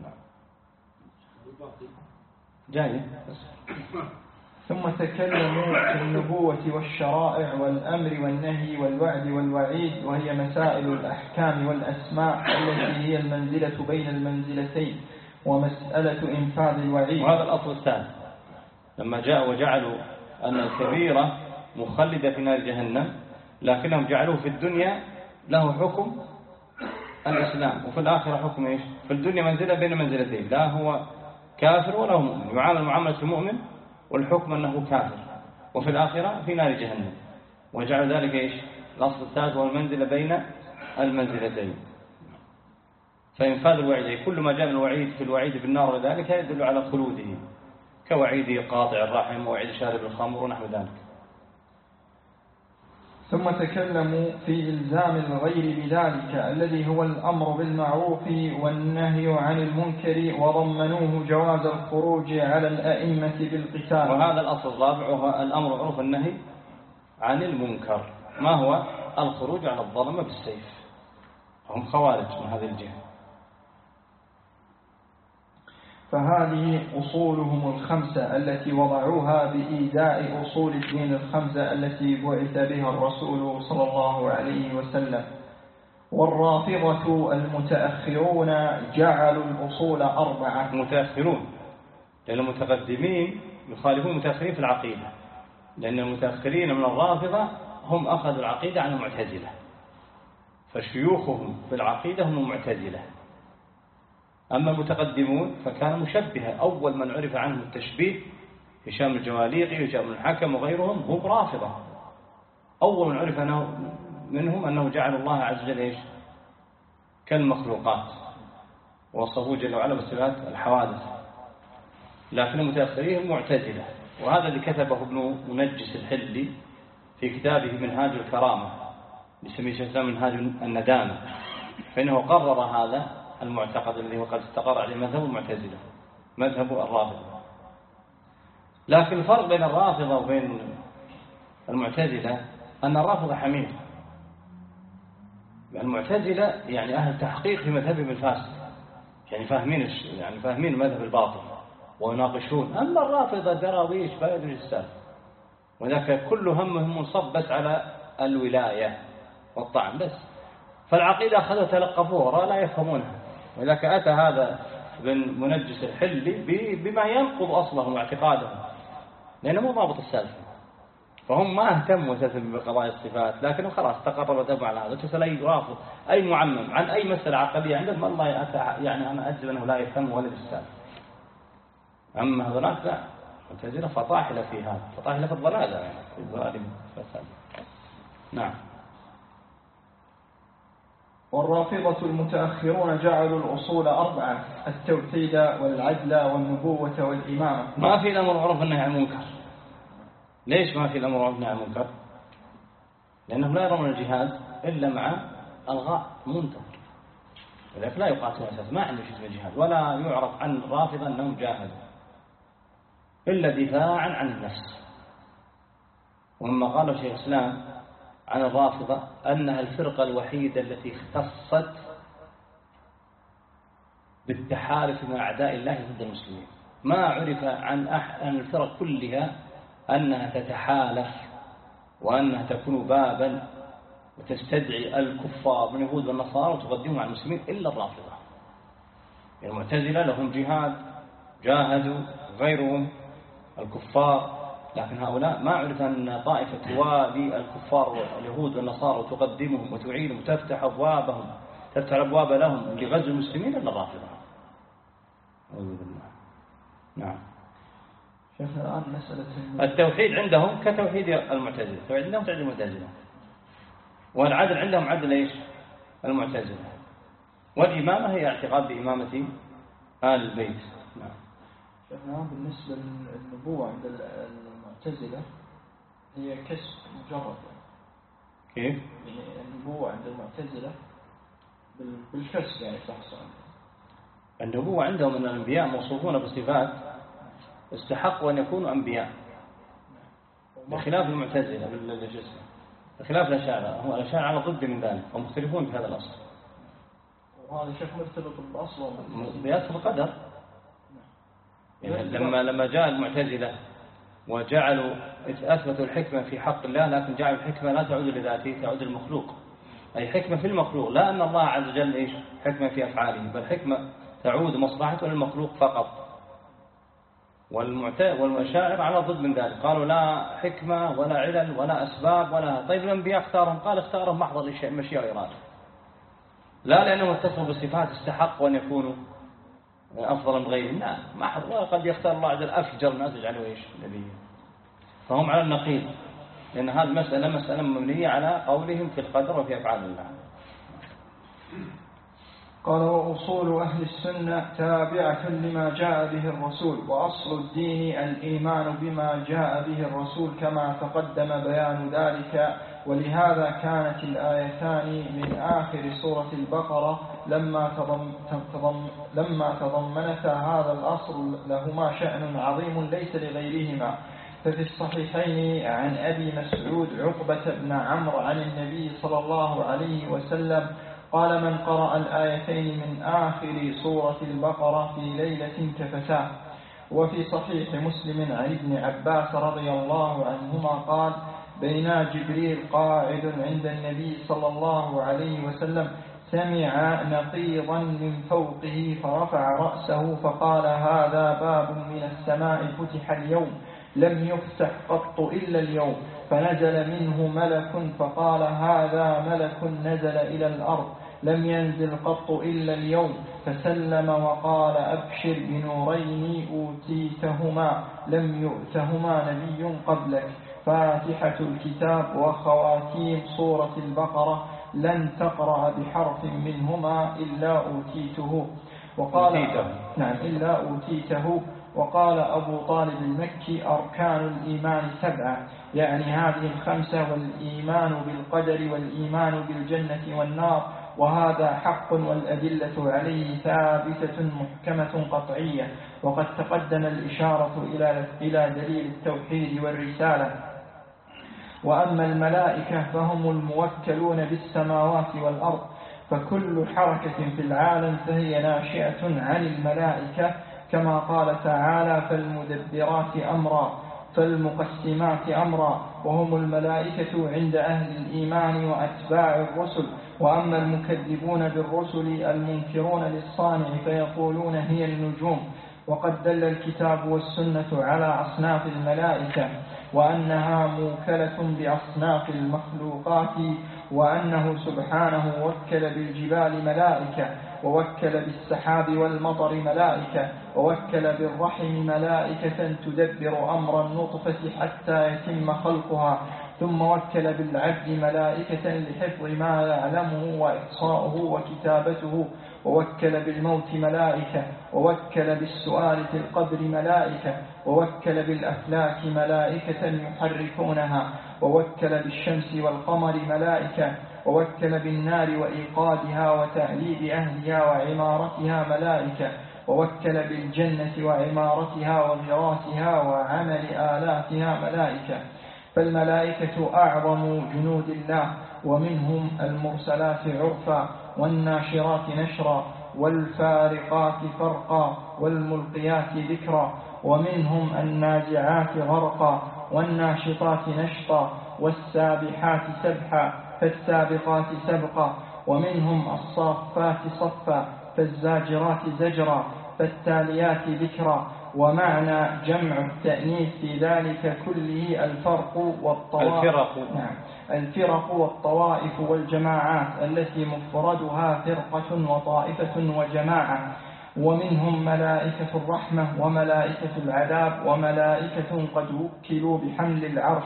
جاي. ثم تكلموا في النبوة والشرائع والأمر والنهي والوعد والوعيد، وهي مسائل الأحكام والأسماء التي هي المنزلة بين المنزلتين، ومسألة إنفاذ الوعيد. وهذا الأصل الثاني لما جاء وجعلوا أن الكبيرة مخلدة في نار جهنم، لكنهم جعلوه في الدنيا له حكم الإسلام، وفي الآخرة حكم إيش؟ في الدنيا منزلة بين منزلتين، لا هو كافر ولا هو مؤمن، يعامل معاملة المؤمن والحكم أنه كافر، وفي الآخرة في نار جهنم. وجعل ذلك إيش؟ الأصل الثالث هو المنزلة بين المنزلتين. فإنفاذ الوعيد، كل ما جاء من الوعيد في الوعيد بالنار وذلك يدل على خلوده، كوعيد قاطع الرحم ووعيد شارب الخمر ونحو ذلك. ثم تكلموا في إلزام الغير بذلك الذي هو الأمر بالمعروف والنهي عن المنكر، وضمنوه جواز الخروج على الأئمة بالقتال. وهذا الأصل الرابع هو الأمر بالمعروف والنهي عن المنكر. ما هو؟ الخروج على الظلمة بالسيف، هم خوارج من هذه الجهة. فهذه أصولهم الخمسة التي وضعوها بإيداء أصول الدين الخمسة التي بعث بها الرسول صلى الله عليه وسلم. والرافضة المتأخرون جعلوا الأصول أربعة. متأخرون لأن المتقدمين يخالفون المتأخرين في العقيدة، لأن المتأخرين من الرافضة هم أخذوا العقيدة عن المعتزلة، فشيوخهم في العقيدة هم المعتزلة. أما المتقدمون فكان مشبهة، أول من عرف عنهم التشبيه هشام الجواليقي وهشام بن الحكم وغيرهم هم رافضة. أول من عرف أنه منهم أنه جعل الله عز وجل إيش كالمخلوقات، وصفوه جل وعلا بصفات الحوادث. لكن المتأخرين معتزلة، وهذا اللي كتبه ابن منجس الحلي في كتابه منهاج الكرامة، يسميه شيخ الإسلام منهاج الندامة، فإنه قرر هذا المعتقد الذي هو قد استقر عليه مذهب المعتزلة، مذهب الرافضة. لكن الفرق بين الرافضة وبين المعتزلة أن الرافضة حمير، المعتزلة يعني أهل تحقيق في مذهبهم الفاسد، يعني فاهمين يعني فاهمين المذهب الباطل ويناقشون. أما الرافضة دراويش لا يدري السالفة، وذاك كل همهم منصب بس على الولاية والطعن بس، فالعقيدة أخذوا تلقفوها لا يفهمونها. وذاك أتى هذا ابن منجس الحلي بما ينقض أصلهم واعتقادهم، لأنه مو ضابط السالفة، فهم ما اهتموا أساسا بقضايا الصفات، لكنه خلاص تقرر ودفع على هذا. تسأل أي رافض أي معمم عن أي مسألة عقدية عندهم الله يعني أنا أجزم أنه لا يفهم ولا بالسالفة. أما هذولاك لا، معتزلة فطاحلة في هذا، فطاحلة في الضلال يعني في الضلال فساد. نعم. والرافضة المتأخرون جعلوا الأصول أربعة: التوحيد والعدل والنبوة والإمامة. ما في الأمر معروف والنهي عن المنكر. ليش ما في الأمر معروف والنهي عن المنكر؟ لأنهم لا يرون الجهاد إلا مع الغاء منكر، ولذلك لا يقاتلون أساسا، ما عنده شيء اسمه جهاد، ولا يعرف عن الرافضة أنهم جاهدوا إلا دفاعا عن النفس. ومما قاله شيخ الإسلام عن الرافضة أنها الفرقة الوحيدة التي اختصت بالتحالف مع أعداء الله ضد المسلمين. ما عرف عن عن الفرق كلها أنها تتحالف وأنها تكون بابا وتستدعي الكفار من يهود والنصارى وتقدمهم على المسلمين إلا الرافضة. المعتزلة لهم جهاد، جاهدوا غيرهم الكفار، لكن هؤلاء ما عرف أن طائفة توالي الكفار واليهود والنصارى وتقدمهم وتعينهم وتفتح أبوابهم تفتح الأبواب لهم لغزو المسلمين إلا الرافضة. نعم. شيخنا الآن مسألة التوحيد عندهم كتوحيد المعتزلة، التوحيد عندهم توحيد المعتزلة، والعدل عندهم عدل إيش المعتزلة، والإمامة هي اعتقاد بإمامة آل البيت. نعم. شيخنا بالنسبة للنبوة عند المعتزلة هي كسب مجرد. كيف؟ يعني النبوة عند المعتزلة بالكسب يعني تحصل. النبوة عندهم أن الأنبياء موصوفون بصفات استحقوا أن يكونوا أنبياء، بخلاف المعتزلة بالجسم، بخلاف الأشاعرة. هم الأشاعرة على ضد من ذلك، هم مختلفون في هذا الأصل. وهذا شيخ مرتبط بالأصل بيأثر القدر. يعني لما لما جاء المعتزلة وجعلوا أثبتوا الحكمة في حق الله، لكن جعلوا الحكمة لا تعود لذاته، تعود للمخلوق، أي حكمة في المخلوق، لا أن الله عز وجل إيش حكمة في أفعاله، بل حكمة تعود مصلحته للمخلوق فقط. والمشاعر على ضد من ذلك، قالوا لا حكمة ولا علل ولا أسباب ولا. طيب الأنبياء اختارهم، قال اختارهم محض المشيئة والإرادة، لا لأنهم اتصفوا بالصفات استحقوا أن يكونوا أفضل من غيرهم، لا محض. وقد يختار الله عز وجل أفجر الناس يجعله إيش نبيه، فهم على النقيض، لأن هذه المسألة مسألة مبنية على قولهم في القدر وفي أفعال الله. قال: وأصول أهل السنة تابعة لما جاء به الرسول، وأصل الدين الإيمان بما جاء به الرسول كما تقدم بيان ذلك. ولهذا كانت الآيتان من آخر سورة البقرة لما تضم تضم لما تضمنتا هذا الأصل لهما شأن عظيم ليس لغيرهما. ففي الصحيحين عن أبي مسعود عقبة بن عمرو عن النبي صلى الله عليه وسلم قال من قرأ الآيتين من آخر سورة البقرة في ليلة كفتاه. وفي صحيح مسلم عن ابن عباس رضي الله عنهما قال بينا جبريل قاعد عند النبي صلى الله عليه وسلم سمع نقيضا من فوقه فرفع رأسه فقال هذا باب من السماء فتح اليوم لم يفتح قط إلا اليوم، فنزل منه ملك فقال هذا ملك نزل إلى الأرض لم ينزل قط إلا اليوم، فسلم وقال أبشر بنورين أوتيتهما لم يؤتهما نبي قبلك، فاتحة الكتاب وخواتيم سورة البقرة لن تقرأ بحرف منهما إلا أوتيته. وقال أوتيته. نعم إلا أوتيته. وقال أبو طالب المكي أركان الإيمان سبعة، يعني هذه الخمسة والإيمان بالقدر والإيمان بالجنة والنار، وهذا حق والأدلة عليه ثابتة محكمة قطعية، وقد تقدم الإشارة إلى إلى دليل التوحيد والرسالة. وأما الملائكة فهم الموكلون بالسماوات والأرض، فكل حركة في العالم فهي ناشئة عن الملائكة، كما قال تعالى فالمدبرات أمرا فالمقسمات أمرا، وهم الملائكة عند أهل الإيمان وأتباع الرسل. وأما المكذبون بالرسل المنكرون للصانع فيقولون هي النجوم. وقد دل الكتاب والسنة على أصناف الملائكة، وأنها موكلة بأصناف المخلوقات، وأنه سبحانه وكل بالجبال ملائكة، ووكل بالسحاب والمطر ملائكة، ووكل بالرحم ملائكة تدبر أمر النطفة حتى يتم خلقها، ثم وكل بالعبد ملائكة لحفظ ما يعلمه وإحصاؤه وكتابته، ووكل بالموت ملائكة، ووكل بالسؤال في القبر ملائكة، ووكل بالأفلاك ملائكة يحركونها، ووكل بالشمس والقمر ملائكة، ووكل بالنار وإيقادها وتعليب أهلها وعمارتها ملائكة، ووكل بالجنة وعمارتها وغراسها وعمل آلاتها ملائكة. فالملائكة أعظم جنود الله، ومنهم المرسلات عرفا والناشرات نشرا والفارقات فرقا والملقيات ذكرا، ومنهم النازعات غرقا والناشطات نشطا والسابحات سبحا فالسابقات سبقا، ومنهم الصافات صفا فالزاجرات زجرا فالتاليات ذكرا. ومعنى جمع التأنيث في ذلك كله الفرق والطوائف الفرق. نعم الفرق والطوائف والجماعات التي مفردها فرقة وطائفة وجماعة. ومنهم ملائكة الرحمة وملائكة العذاب وملائكة قد وكلوا بحمل العرش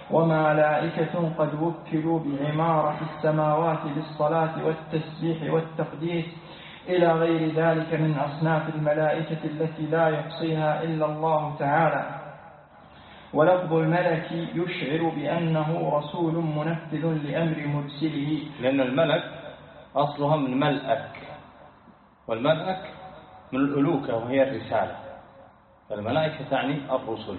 وملائكة قد وكلوا بعمارة السماوات بالصلاة والتسبيح والتقديس إلى غير ذلك من أصناف الملائكة التي لا يحصيها إلا الله تعالى. ولفظ الملك يشعر بأنه رسول منفذ لأمر مرسله، لأن الملك أصلها من ملأك، والملأك من الألوكة وهي الرسالة، فالملائكة تعني الرسل.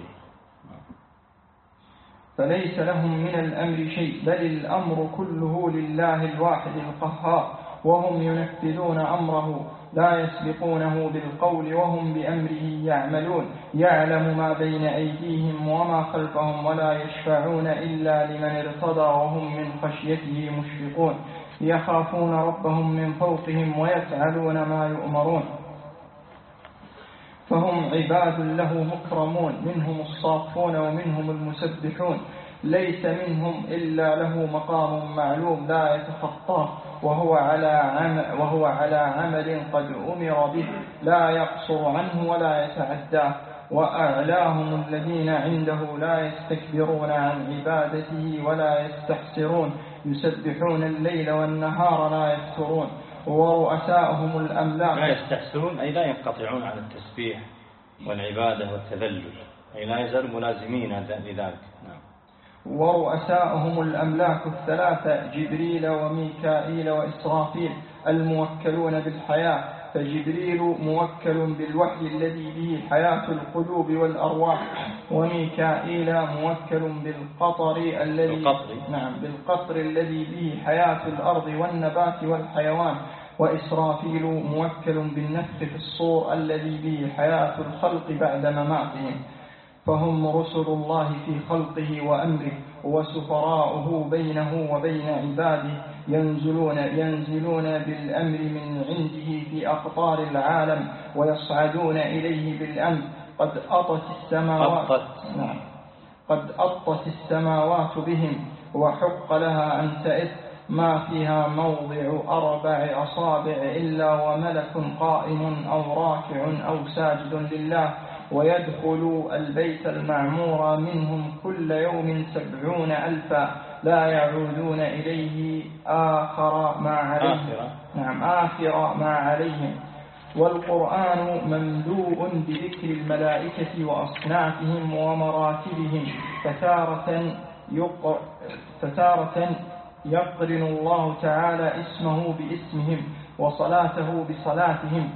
فليس لهم من الأمر شيء، بل الأمر كله لله الواحد القهار، وهم ينفذون أمره لا يسبقونه بالقول وهم بأمره يعملون، يعلم ما بين أيديهم وما خلفهم ولا يشفعون إلا لمن ارتضى وهم من خشيته مشفقون، يخافون ربهم من فوقهم ويفعلون ما يؤمرون. فهم عباد له مكرمون، منهم الصافون ومنهم المسبحون، ليس منهم إلا له مقام معلوم لا يتخطاه، وهو على عمل, وهو على عمل قد أمر به لا يقصر عنه ولا يتعداه. وأعلاهم الذين عنده لا يستكبرون عن عبادته ولا يستحسرون، يسبحون الليل والنهار لا يفترون. ورؤساؤهم الأملاك لا يستحسرون أي لا ينقطعون عن التسبيح والعبادة والتذلل، أي لا يزال ملازمين لذلك. نعم. ورؤساؤهم الأملاك الثلاثة جبريل وميكائيل وإسرافيل الموكلون بالحياة، فجبريل موكل بالوحي الذي به حياة القلوب والأرواح، وميكائيل موكل بالقطر الذي بالقطر. نعم بالقطر الذي به حياة الأرض والنبات والحيوان، وإسرافيل موكل بالنفخ في الصور الذي به حياة الخلق بعد مماتهم. فهم رسل الله في خلقه وأمره، وسفراؤه بينه وبين عباده، ينزلون, ينزلون بالأمر من عنده في أقطار العالم، ويصعدون إليه بالأمر. قد أطت السماوات أطت. نعم قد أطت السماوات بهم، وحق لها أن تئت، ما فيها موضع أربع أصابع إلا وملك قائم أو راكع أو ساجد لله، ويدخل البيت المعمور منهم كل يوم سبعون ألفا لا يعودون إليه آخر ما عليهم آخر. نعم آخر ما عليهم. والقرآن مملوء بذكر الملائكة وأصنافهم ومراتبهم، فتارة يقر فتارة يقرن الله تعالى اسمه باسمهم وصلاته بصلاتهم،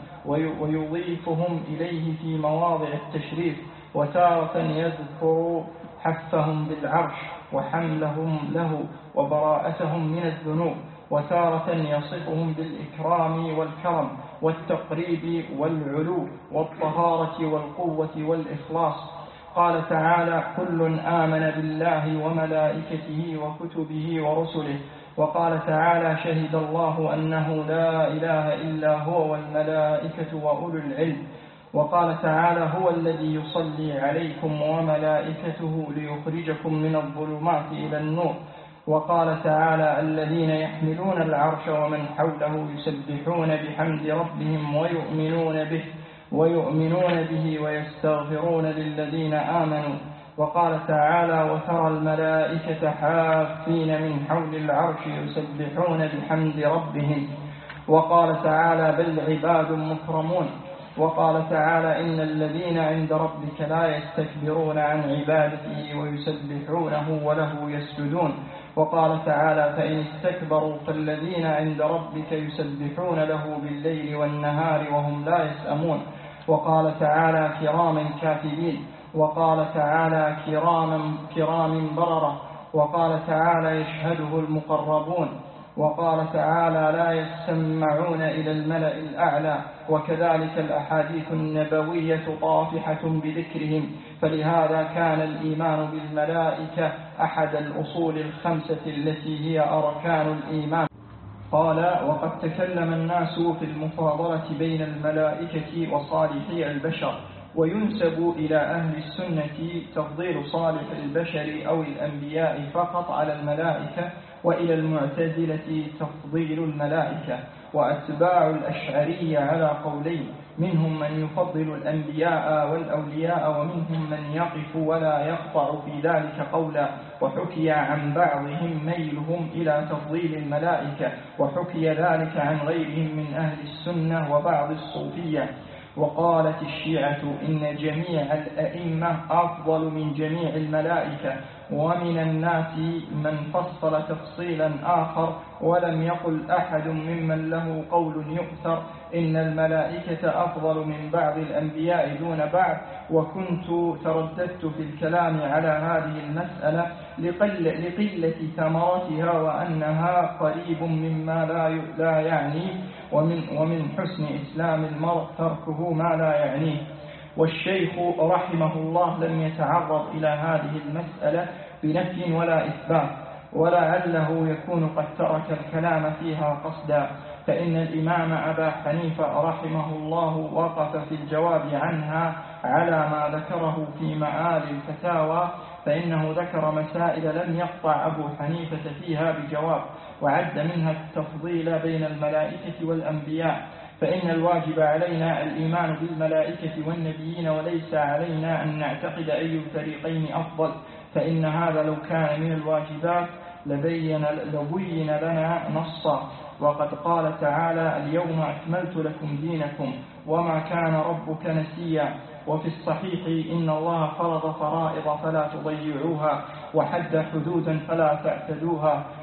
ويضيفهم إليه في مواضع التشريف، وتارة يذكر حفهم بالعرش وحملهم له وبراءتهم من الذنوب، وتارة يصفهم بالإكرام والكرم والتقريب والعلو والطهارة والقوة والإخلاص. قال تعالى: كل آمن بالله وملائكته وكتبه ورسله. وقال تعالى: شهد الله أنه لا إله إلا هو والملائكة وأولو العلم. وقال تعالى: هو الذي يصلي عليكم وملائكته ليخرجكم من الظلمات إلى النور. وقال تعالى: الذين يحملون العرش ومن حوله يسبحون بحمد ربهم ويؤمنون به ويؤمنون به ويستغفرون للذين آمنوا. وقال تعالى: وترى الملائكة حافين من حول العرش يسبحون بحمد ربهم. وقال تعالى: بل عباد مكرمون. وقال تعالى: إن الذين عند ربك لا يستكبرون عن عبادته ويسبحونه وله يسجدون. وقال تعالى: فإن استكبروا فالذين عند ربك يسبحون له بالليل والنهار وهم لا يسأمون. وقال تعالى: كراما كاتبين. وقال تعالى: كراما كرام بررة. وقال تعالى: يشهده المقربون. وقال تعالى: لا يسمعون إلى الملأ الأعلى. وكذلك الأحاديث النبوية طافحة بذكرهم، فلهذا كان الإيمان بالملائكة أحد الأصول الخمسة التي هي أركان الإيمان. قال: وقد تكلم الناس في المفاضلة بين الملائكة وصالحي البشر، وينسب إلى أهل السنة تفضيل صالح البشر أو الأنبياء فقط على الملائكة، وإلى المعتزلة تفضيل الملائكة. وأتباع الأشعرية على قولين: منهم من يفضل الأنبياء والأولياء، ومنهم من يقف ولا يقطع في ذلك قولا. وحكي عن بعضهم ميلهم إلى تفضيل الملائكة، وحكي ذلك عن غيرهم من أهل السنة وبعض الصوفية. وقالت الشيعة إن جميع الأئمة أفضل من جميع الملائكة. ومن الناس من فصل تفصيلا آخر، ولم يقل أحد ممن له قول يؤثر إن الملائكة أفضل من بعض الأنبياء دون بعض. وكنت ترددت في الكلام على هذه المسألة لقل لقلة ثمرتها، وأنها قريب مما لا لا يعني، ومن, ومن حسن إسلام المرء تركه ما لا يعنيه. والشيخ رحمه الله لم يتعرض إلى هذه المسألة بنفي ولا إثبات، ولعله يكون قد ترك الكلام فيها قصدا، فإن الإمام أبا حنيفة رحمه الله وقف في الجواب عنها على ما ذكره في مآل الفتاوى، فإنه ذكر مسائل لم يقطع أبو حنيفة فيها بجواب، وعد منها التفضيل بين الملائكة والأنبياء. فإن الواجب علينا الإيمان بالملائكة والنبيين، وليس علينا أن نعتقد أي الفريقين أفضل، فإن هذا لو كان من الواجبات لبين, لبين لنا نصا. وقد قال تعالى: اليوم أكملت لكم دينكم وما كان ربك نسيا. وفي الصحيح: إن الله فرض فرائض فلا تضيعوها، وحد حدودا فلا تعتدوها.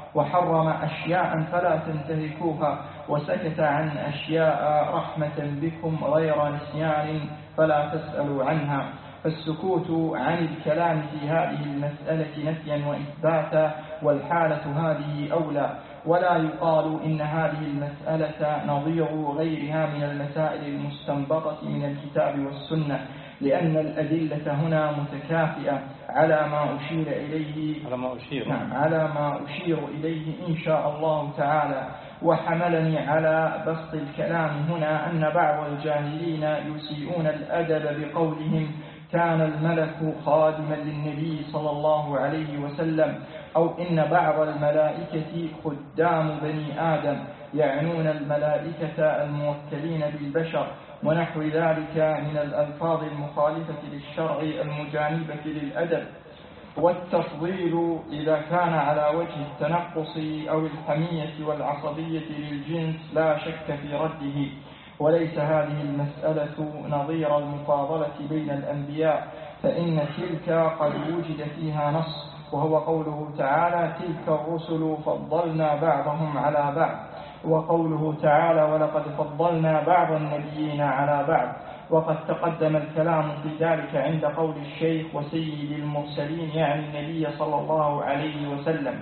وحرم أشياء فلا تنتهكوها، وسكت عن أشياء رحمة بكم غير نسيان فلا تسألوا عنها. فالسكوت عن الكلام في هذه المسألة نفيا وإثباتا، والحالة هذه أولى. ولا يقال إن هذه المسألة نظير غيرها من المسائل المستنبطة من الكتاب والسنة، لأن الأدلة هنا متكافئة على ما أشير إليه على ما أشير نعم على ما أشير إليه إن شاء الله تعالى. وحملني على بسط الكلام هنا أن بعض الجاهلين يسيئون الأدب بقولهم كان الملك خادما للنبي صلى الله عليه وسلم، أو إن بعض الملائكة خدام بني آدم، يعنون الملائكة الموكلين بالبشر ونحو ذلك من الألفاظ المخالفة للشرع المجانبة للأدب. والتفضيل إذا كان على وجه التنقص أو الحمية والعصبية للجنس لا شك في رده، وليس هذه المسألة نظير المفاضلة بين الأنبياء، فإن تلك قد وجد فيها نص، وهو قوله تعالى تلك الرسل فضلنا بعضهم على بعض، وقوله تعالى ولقد فضلنا بعض النبيين على بعض. وقد تقدم الكلام في ذلك عند قول الشيخ وسيد المرسلين يعني النبي صلى الله عليه وسلم.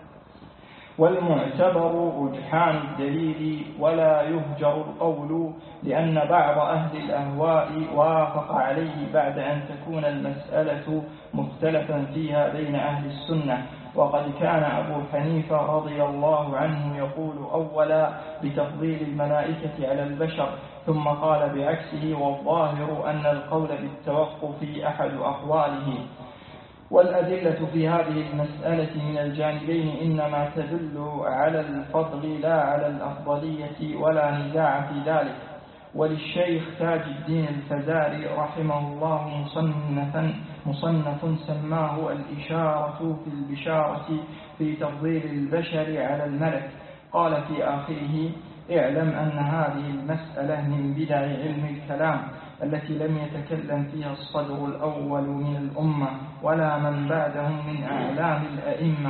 والمعتبر رجحان الدليل ولا يهجر القول، لأن بعض أهل الأهواء وافق عليه بعد أن تكون المسألة مختلفا فيها بين أهل السنة. وقد كان أبو حنيفة رضي الله عنه يقول أولا بتفضيل الملائكة على البشر، ثم قال بعكسه، والظاهر أن القول بالتوقف أحد أقواله. والأدلة في هذه المسألة من الجانبين إنما تدل على الفضل لا على الأفضلية، ولا نزاع في ذلك. وللشيخ تاج الدين الفزاري رحمه الله مصنفا مصنف سماه الإشارة في البشارة في تفضيل البشر على الملك. قال في آخره اعلم أن هذه المسألة من بدع علم الكلام التي لم يتكلم فيها الصدر الأول من الأمة ولا من بعدهم من أعلام الأئمة،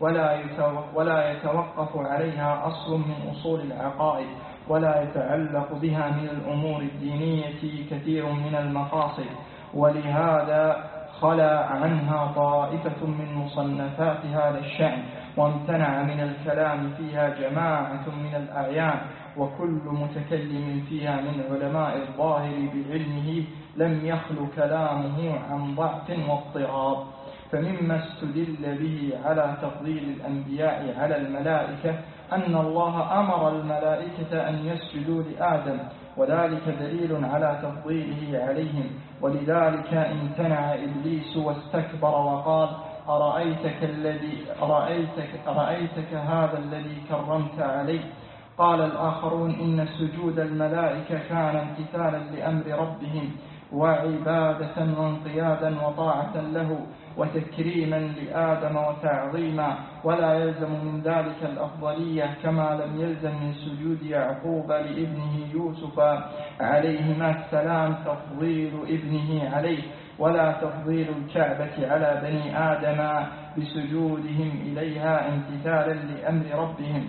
ولا يتوقف عليها أصل من أصول العقائد، ولا يتعلق بها من الأمور الدينية كثير من المقاصد، ولهذا خلى عنها طائفة من مصنفات هذا الشأن، وامتنع من الكلام فيها جماعة من الأعيان، وكل متكلم فيها من علماء الظاهر بعلمه لم يخل كلامه عن ضعف واضطراب. فمما استدل به على تفضيل الأنبياء على الملائكة أن الله أمر الملائكة أن يسجدوا لآدم، وذلك دليل على تفضيله عليهم، ولذلك امتنع إبليس واستكبر وقال أرأيتك, الذي أرأيتك, أرأيتك هذا الذي كرمت عليه. قال الآخرون إن سجود الملائكة كان امتثالا لأمر ربهم وعبادة وانقيادا وطاعة له وتكريما لآدم وتعظيما، ولا يلزم من ذلك الأفضلية، كما لم يلزم من سجود يعقوب لابنه يوسف عليهما السلام تفضيل ابنه عليه، ولا تفضيل الكعبة على بني آدم بسجودهم إليها امتثالا لأمر ربهم.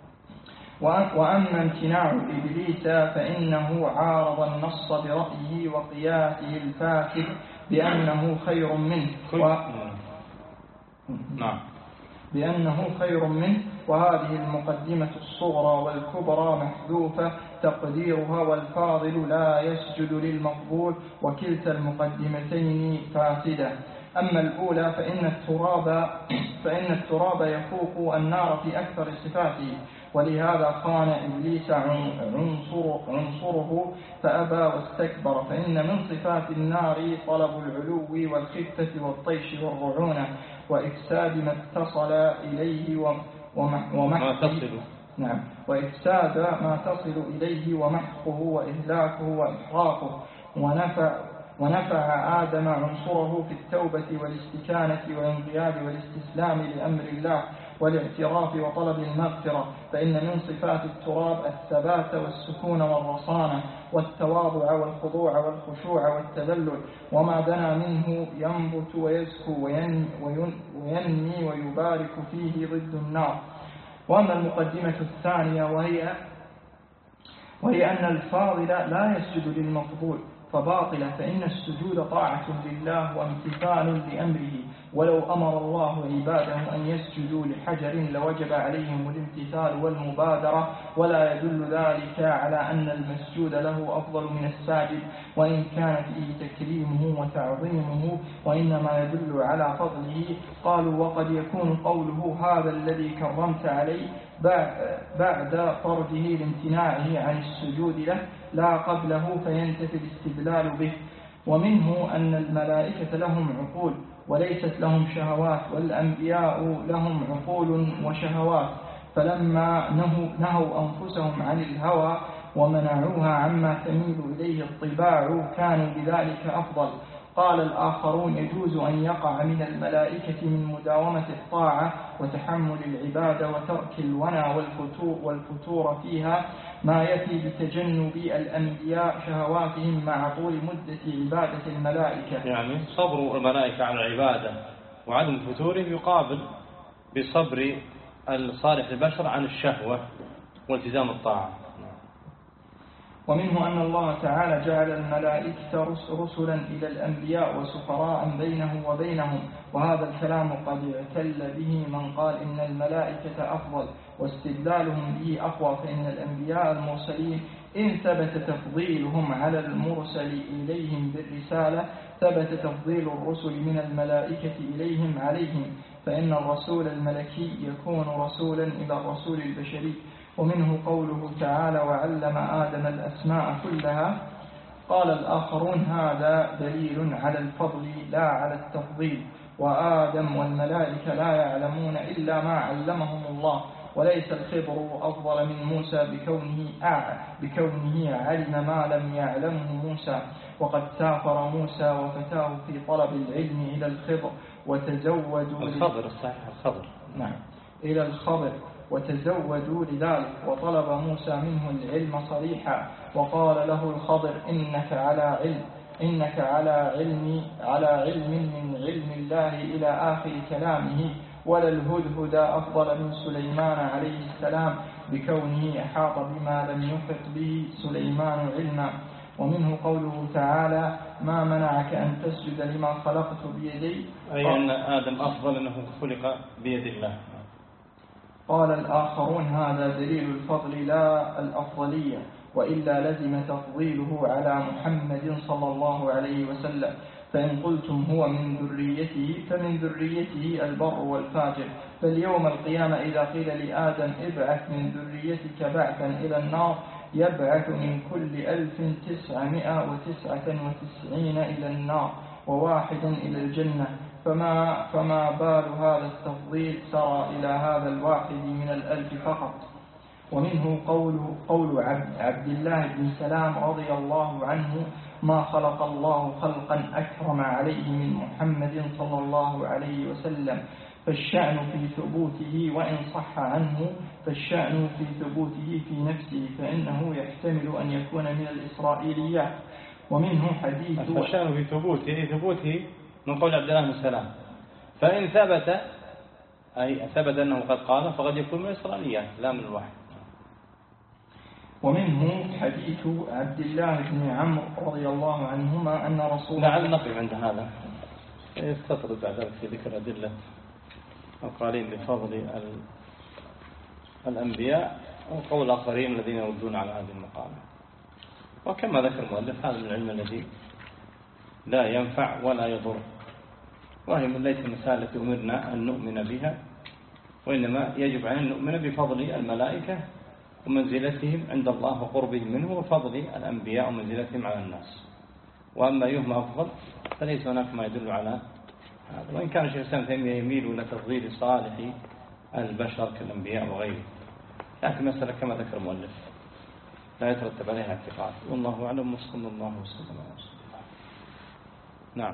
وأما امتناع إبليس فإنه عارض النص برأيه وقياسه الفاسد بأنه خير منه و... نعم. بأنه خير منه، وهذه المقدمة الصغرى والكبرى محذوفة تقديرها والفاضل لا يسجد للمقبول، وكلتا المقدمتين فاسدة. أما الأولى فإن التراب, فإن التراب يفوق النار في أكثر صفاته، ولهذا خان إبليس عنصر عنصره فأبى واستكبر، فإن من صفات النار طلب العلو والخفة والطيش والرعونة وإفساد ما اتصل إليه ومحقه نعم وإفساد ما تصل إليه ومحقه وإهلاكه وإحراقه. ونفع ونفع آدم عنصره في التوبة والاستكانة والانقياد والاستسلام لأمر الله والاعتراف وطلب المغفرة، فإن من صفات التراب الثبات والسكون والرصانة والتواضع والخضوع والخشوع والتذلل، وما دنا منه ينبت ويزكو وينمي ويبارك فيه ضد النار. وأما المقدمة الثانية وهي وهي أن الفاضل لا يسجد للمفضول فباطلة، فإن السجود طاعة لله وامتثال لأمره، ولو أمر الله عباده أن يسجدوا لحجر لوجب عليهم الامتثال والمبادرة، ولا يدل ذلك على أن المسجود له أفضل من الساجد وإن كان فيه تكريمه وتعظيمه، وإنما يدل على فضله. قالوا وقد يكون قوله هذا الذي كرمت عليه بعد طرده لامتناعه عن السجود له لا قبله فينتفي الاستدلال به. ومنه أن الملائكة لهم عقول وليست لهم شهوات، والأنبياء لهم عقول وشهوات، فلما نهوا, نهوا أنفسهم عن الهوى ومنعوها عما تميل إليه الطباع كانوا بذلك أفضل. قال الآخرون يجوز أن يقع من الملائكة من مداومة الطاعة وتحمل العبادة وترك الونى والفتور, والفتور فيها ما يفي بتجنب الأنبياء شهواتهم مع طول مدة عبادة الملائكة. يعني صبر الملائكة على العبادة وعدم فتورهم يقابل بصبر الصالح البشر عن الشهوة والتزام الطاعة. ومنه أن الله تعالى جعل الملائكة رسلا إلى الأنبياء وسفراء بينه وبينهم، وهذا الكلام قد اعتل به من قال إن الملائكة أفضل، واستدلالهم به أقوى، فإن الأنبياء المرسلين إن ثبت تفضيلهم على المرسل إليهم بالرسالة ثبت تفضيل الرسل من الملائكة إليهم عليهم، فإن الرسول الملكي يكون رسولا إلى الرسول البشري. ومنه قوله تعالى وعلم آدم الأسماء كلها. قال الآخرون هذا دليل على الفضل لا على التفضيل، وآدم والملائكة لا يعلمون إلا ما علمهم الله، وليس الخبر أفضل من موسى بكونه أع بكونه علم ما لم يعلمه موسى، وقد سافر موسى وفتاه في طلب العلم إلى الخبر وتزودوا الخبر الصحيح الخبر نعم إلى الخبر وتزودوا لذلك، وطلب موسى منه العلم صريحا، وقال له الخضر إنك على علم إنك على علم على علم من علم الله إلى آخر كلامه. ولا الهدهد أفضل من سليمان عليه السلام بكونه أحاط بما لم يحط به سليمان علما. ومنه قوله تعالى ما منعك أن تسجد لما خلقت بيدي، أي أن آدم أفضل أنه خلق بيد الله. قال الآخرون هذا دليل الفضل لا الأفضلية، وإلا لزم تفضيله على محمد صلى الله عليه وسلم، فإن قلتم هو من ذريته فمن ذريته البر والفاجر، فاليوم القيامة إذا قيل لآدم ابعث من ذريتك بعثا إلى النار يبعث من كل ألف تسعمائة وتسعة وتسعين إلى النار وواحدا إلى الجنة، فما, فما بال هذا التفضيل سرى إلى هذا الواحد من الألف فقط. ومنه قول, قول عبد, عبد الله بن سلام رضي الله عنه ما خلق الله خلقا أكرم عليه من محمد صلى الله عليه وسلم، فالشأن في ثبوته وإن صح عنه فالشأن في ثبوته في نفسه، فإنه يحتمل أن يكون من الإسرائيليات. ومنه حديث فالشأن في ثبوته ثبوته من قول عبد الله بن سلام، فإن ثبت أي ثبت أنه قد قال فقد يكون من الإسرائيليات لا من الوحي. ومنه حديث عبد الله بن عمرو رضي الله عنهما أن رسول الله لعل نقف عند هذا، يستطرد بعد ذلك في ذكر أدلة وقالين بفضل الأنبياء وقول الآخرين الذين يردون على هذه المقالة. وكما ذكر المؤلف هذا العلم الذي لا ينفع ولا يضر، وهي من ليس مسألة أمرنا أن نؤمن بها، وإنما يجب أن نؤمن بفضل الملائكة ومنزلتهم عند الله وقربهم منه، وفضل الأنبياء ومنزلتهم على الناس. وأما يهم أفضل فليس هناك ما يدل على هذا، وإن كان الشيخ الإسلام تيمية يميل إلى تفضيل صالح البشر كالأنبياء وغيره، لكن مسألة كما ذكر المؤلف لا يترتب عليها اعتقاد، والله أعلم وصلى الله وسلم على رسول الله. نعم.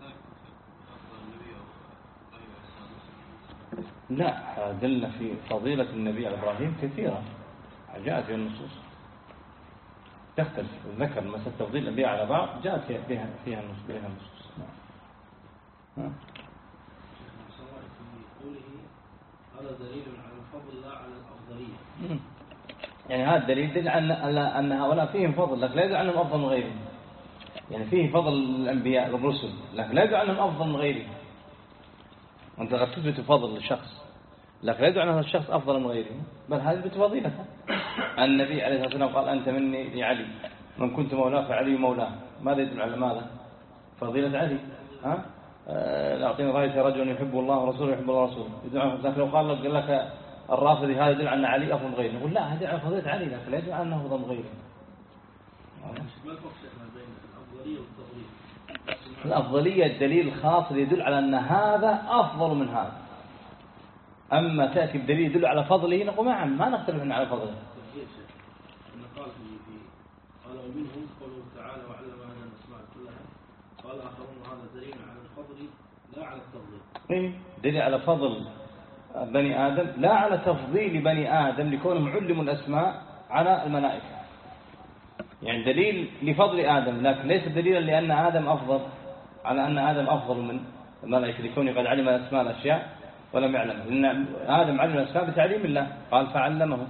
لا، دلنا في فضيلة النبي على إبراهيم كثيرة جاءت في النصوص تختلف، ذكر مثل تفضيل الأنبياء على بعض جاءت فيها فيها النصوص. نعم. قوله هذا دليل على الفضل لا على الأفضلية. يعني هذا دليل يدل على أن هؤلاء فيهم فضل، لكن لا يدل أنهم أفضل من غيرهم. يعني فيه فضل الأنبياء الرسل، لكن لا يدل أنهم أفضل من غيرهم. أنت قد تثبت فضل للشخص، لكن لا يدل أن الشخص أفضل من غيره، بل هذا يثبت فضيلته. النبي عليه الصلاة والسلام قال أنت مني لعلي، من كنت مولاه فعلي مولاه. ماذا يدل على ماذا؟ فضيلة علي. ها؟ أعطيني رأية رجل يحب الله ورسوله يحب الله ورسوله. لكن لو قال لك, قال لك الرافضي هذا يدل أن علي أفضل من غيره، نقول لا، هذا على فضيلة علي، لكن لا يدل أنه أفضل من غيره. ما الفرق بين الأفضلية والتفضيل؟ الأفضلية الدليل الخاص يدل على أن هذا أفضل من هذا. أما تأتي بدليل يدل على فضله، نقول نعم ما نختلف على فضله. قال في قال ومنهم قوله تعالى وعلم هذا الأسماء كلها، قال آخرون هذا دليل على الفضل لا على التفضيل. دليل على فضل بني آدم لا على تفضيل بني آدم لكونهم علموا الأسماء على الملائكة. يعني دليل لفضل آدم، لكن ليس دليلا لأن آدم أفضل على أن آدم أفضل من الملائكة لكونه قد علم الأسماء الأشياء ولم يعلمها، لأن آدم علم الأسماء بتعليم الله، قال فعلمه،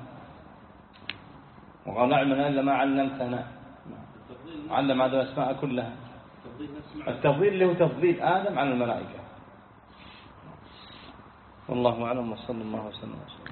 وقال نعلم إلا ما علمتنا، علم هذه الأسماء كلها. التفضيل اللي هو تفضيل آدم على الملائكة. والله أعلم، وصلى الله وسلم.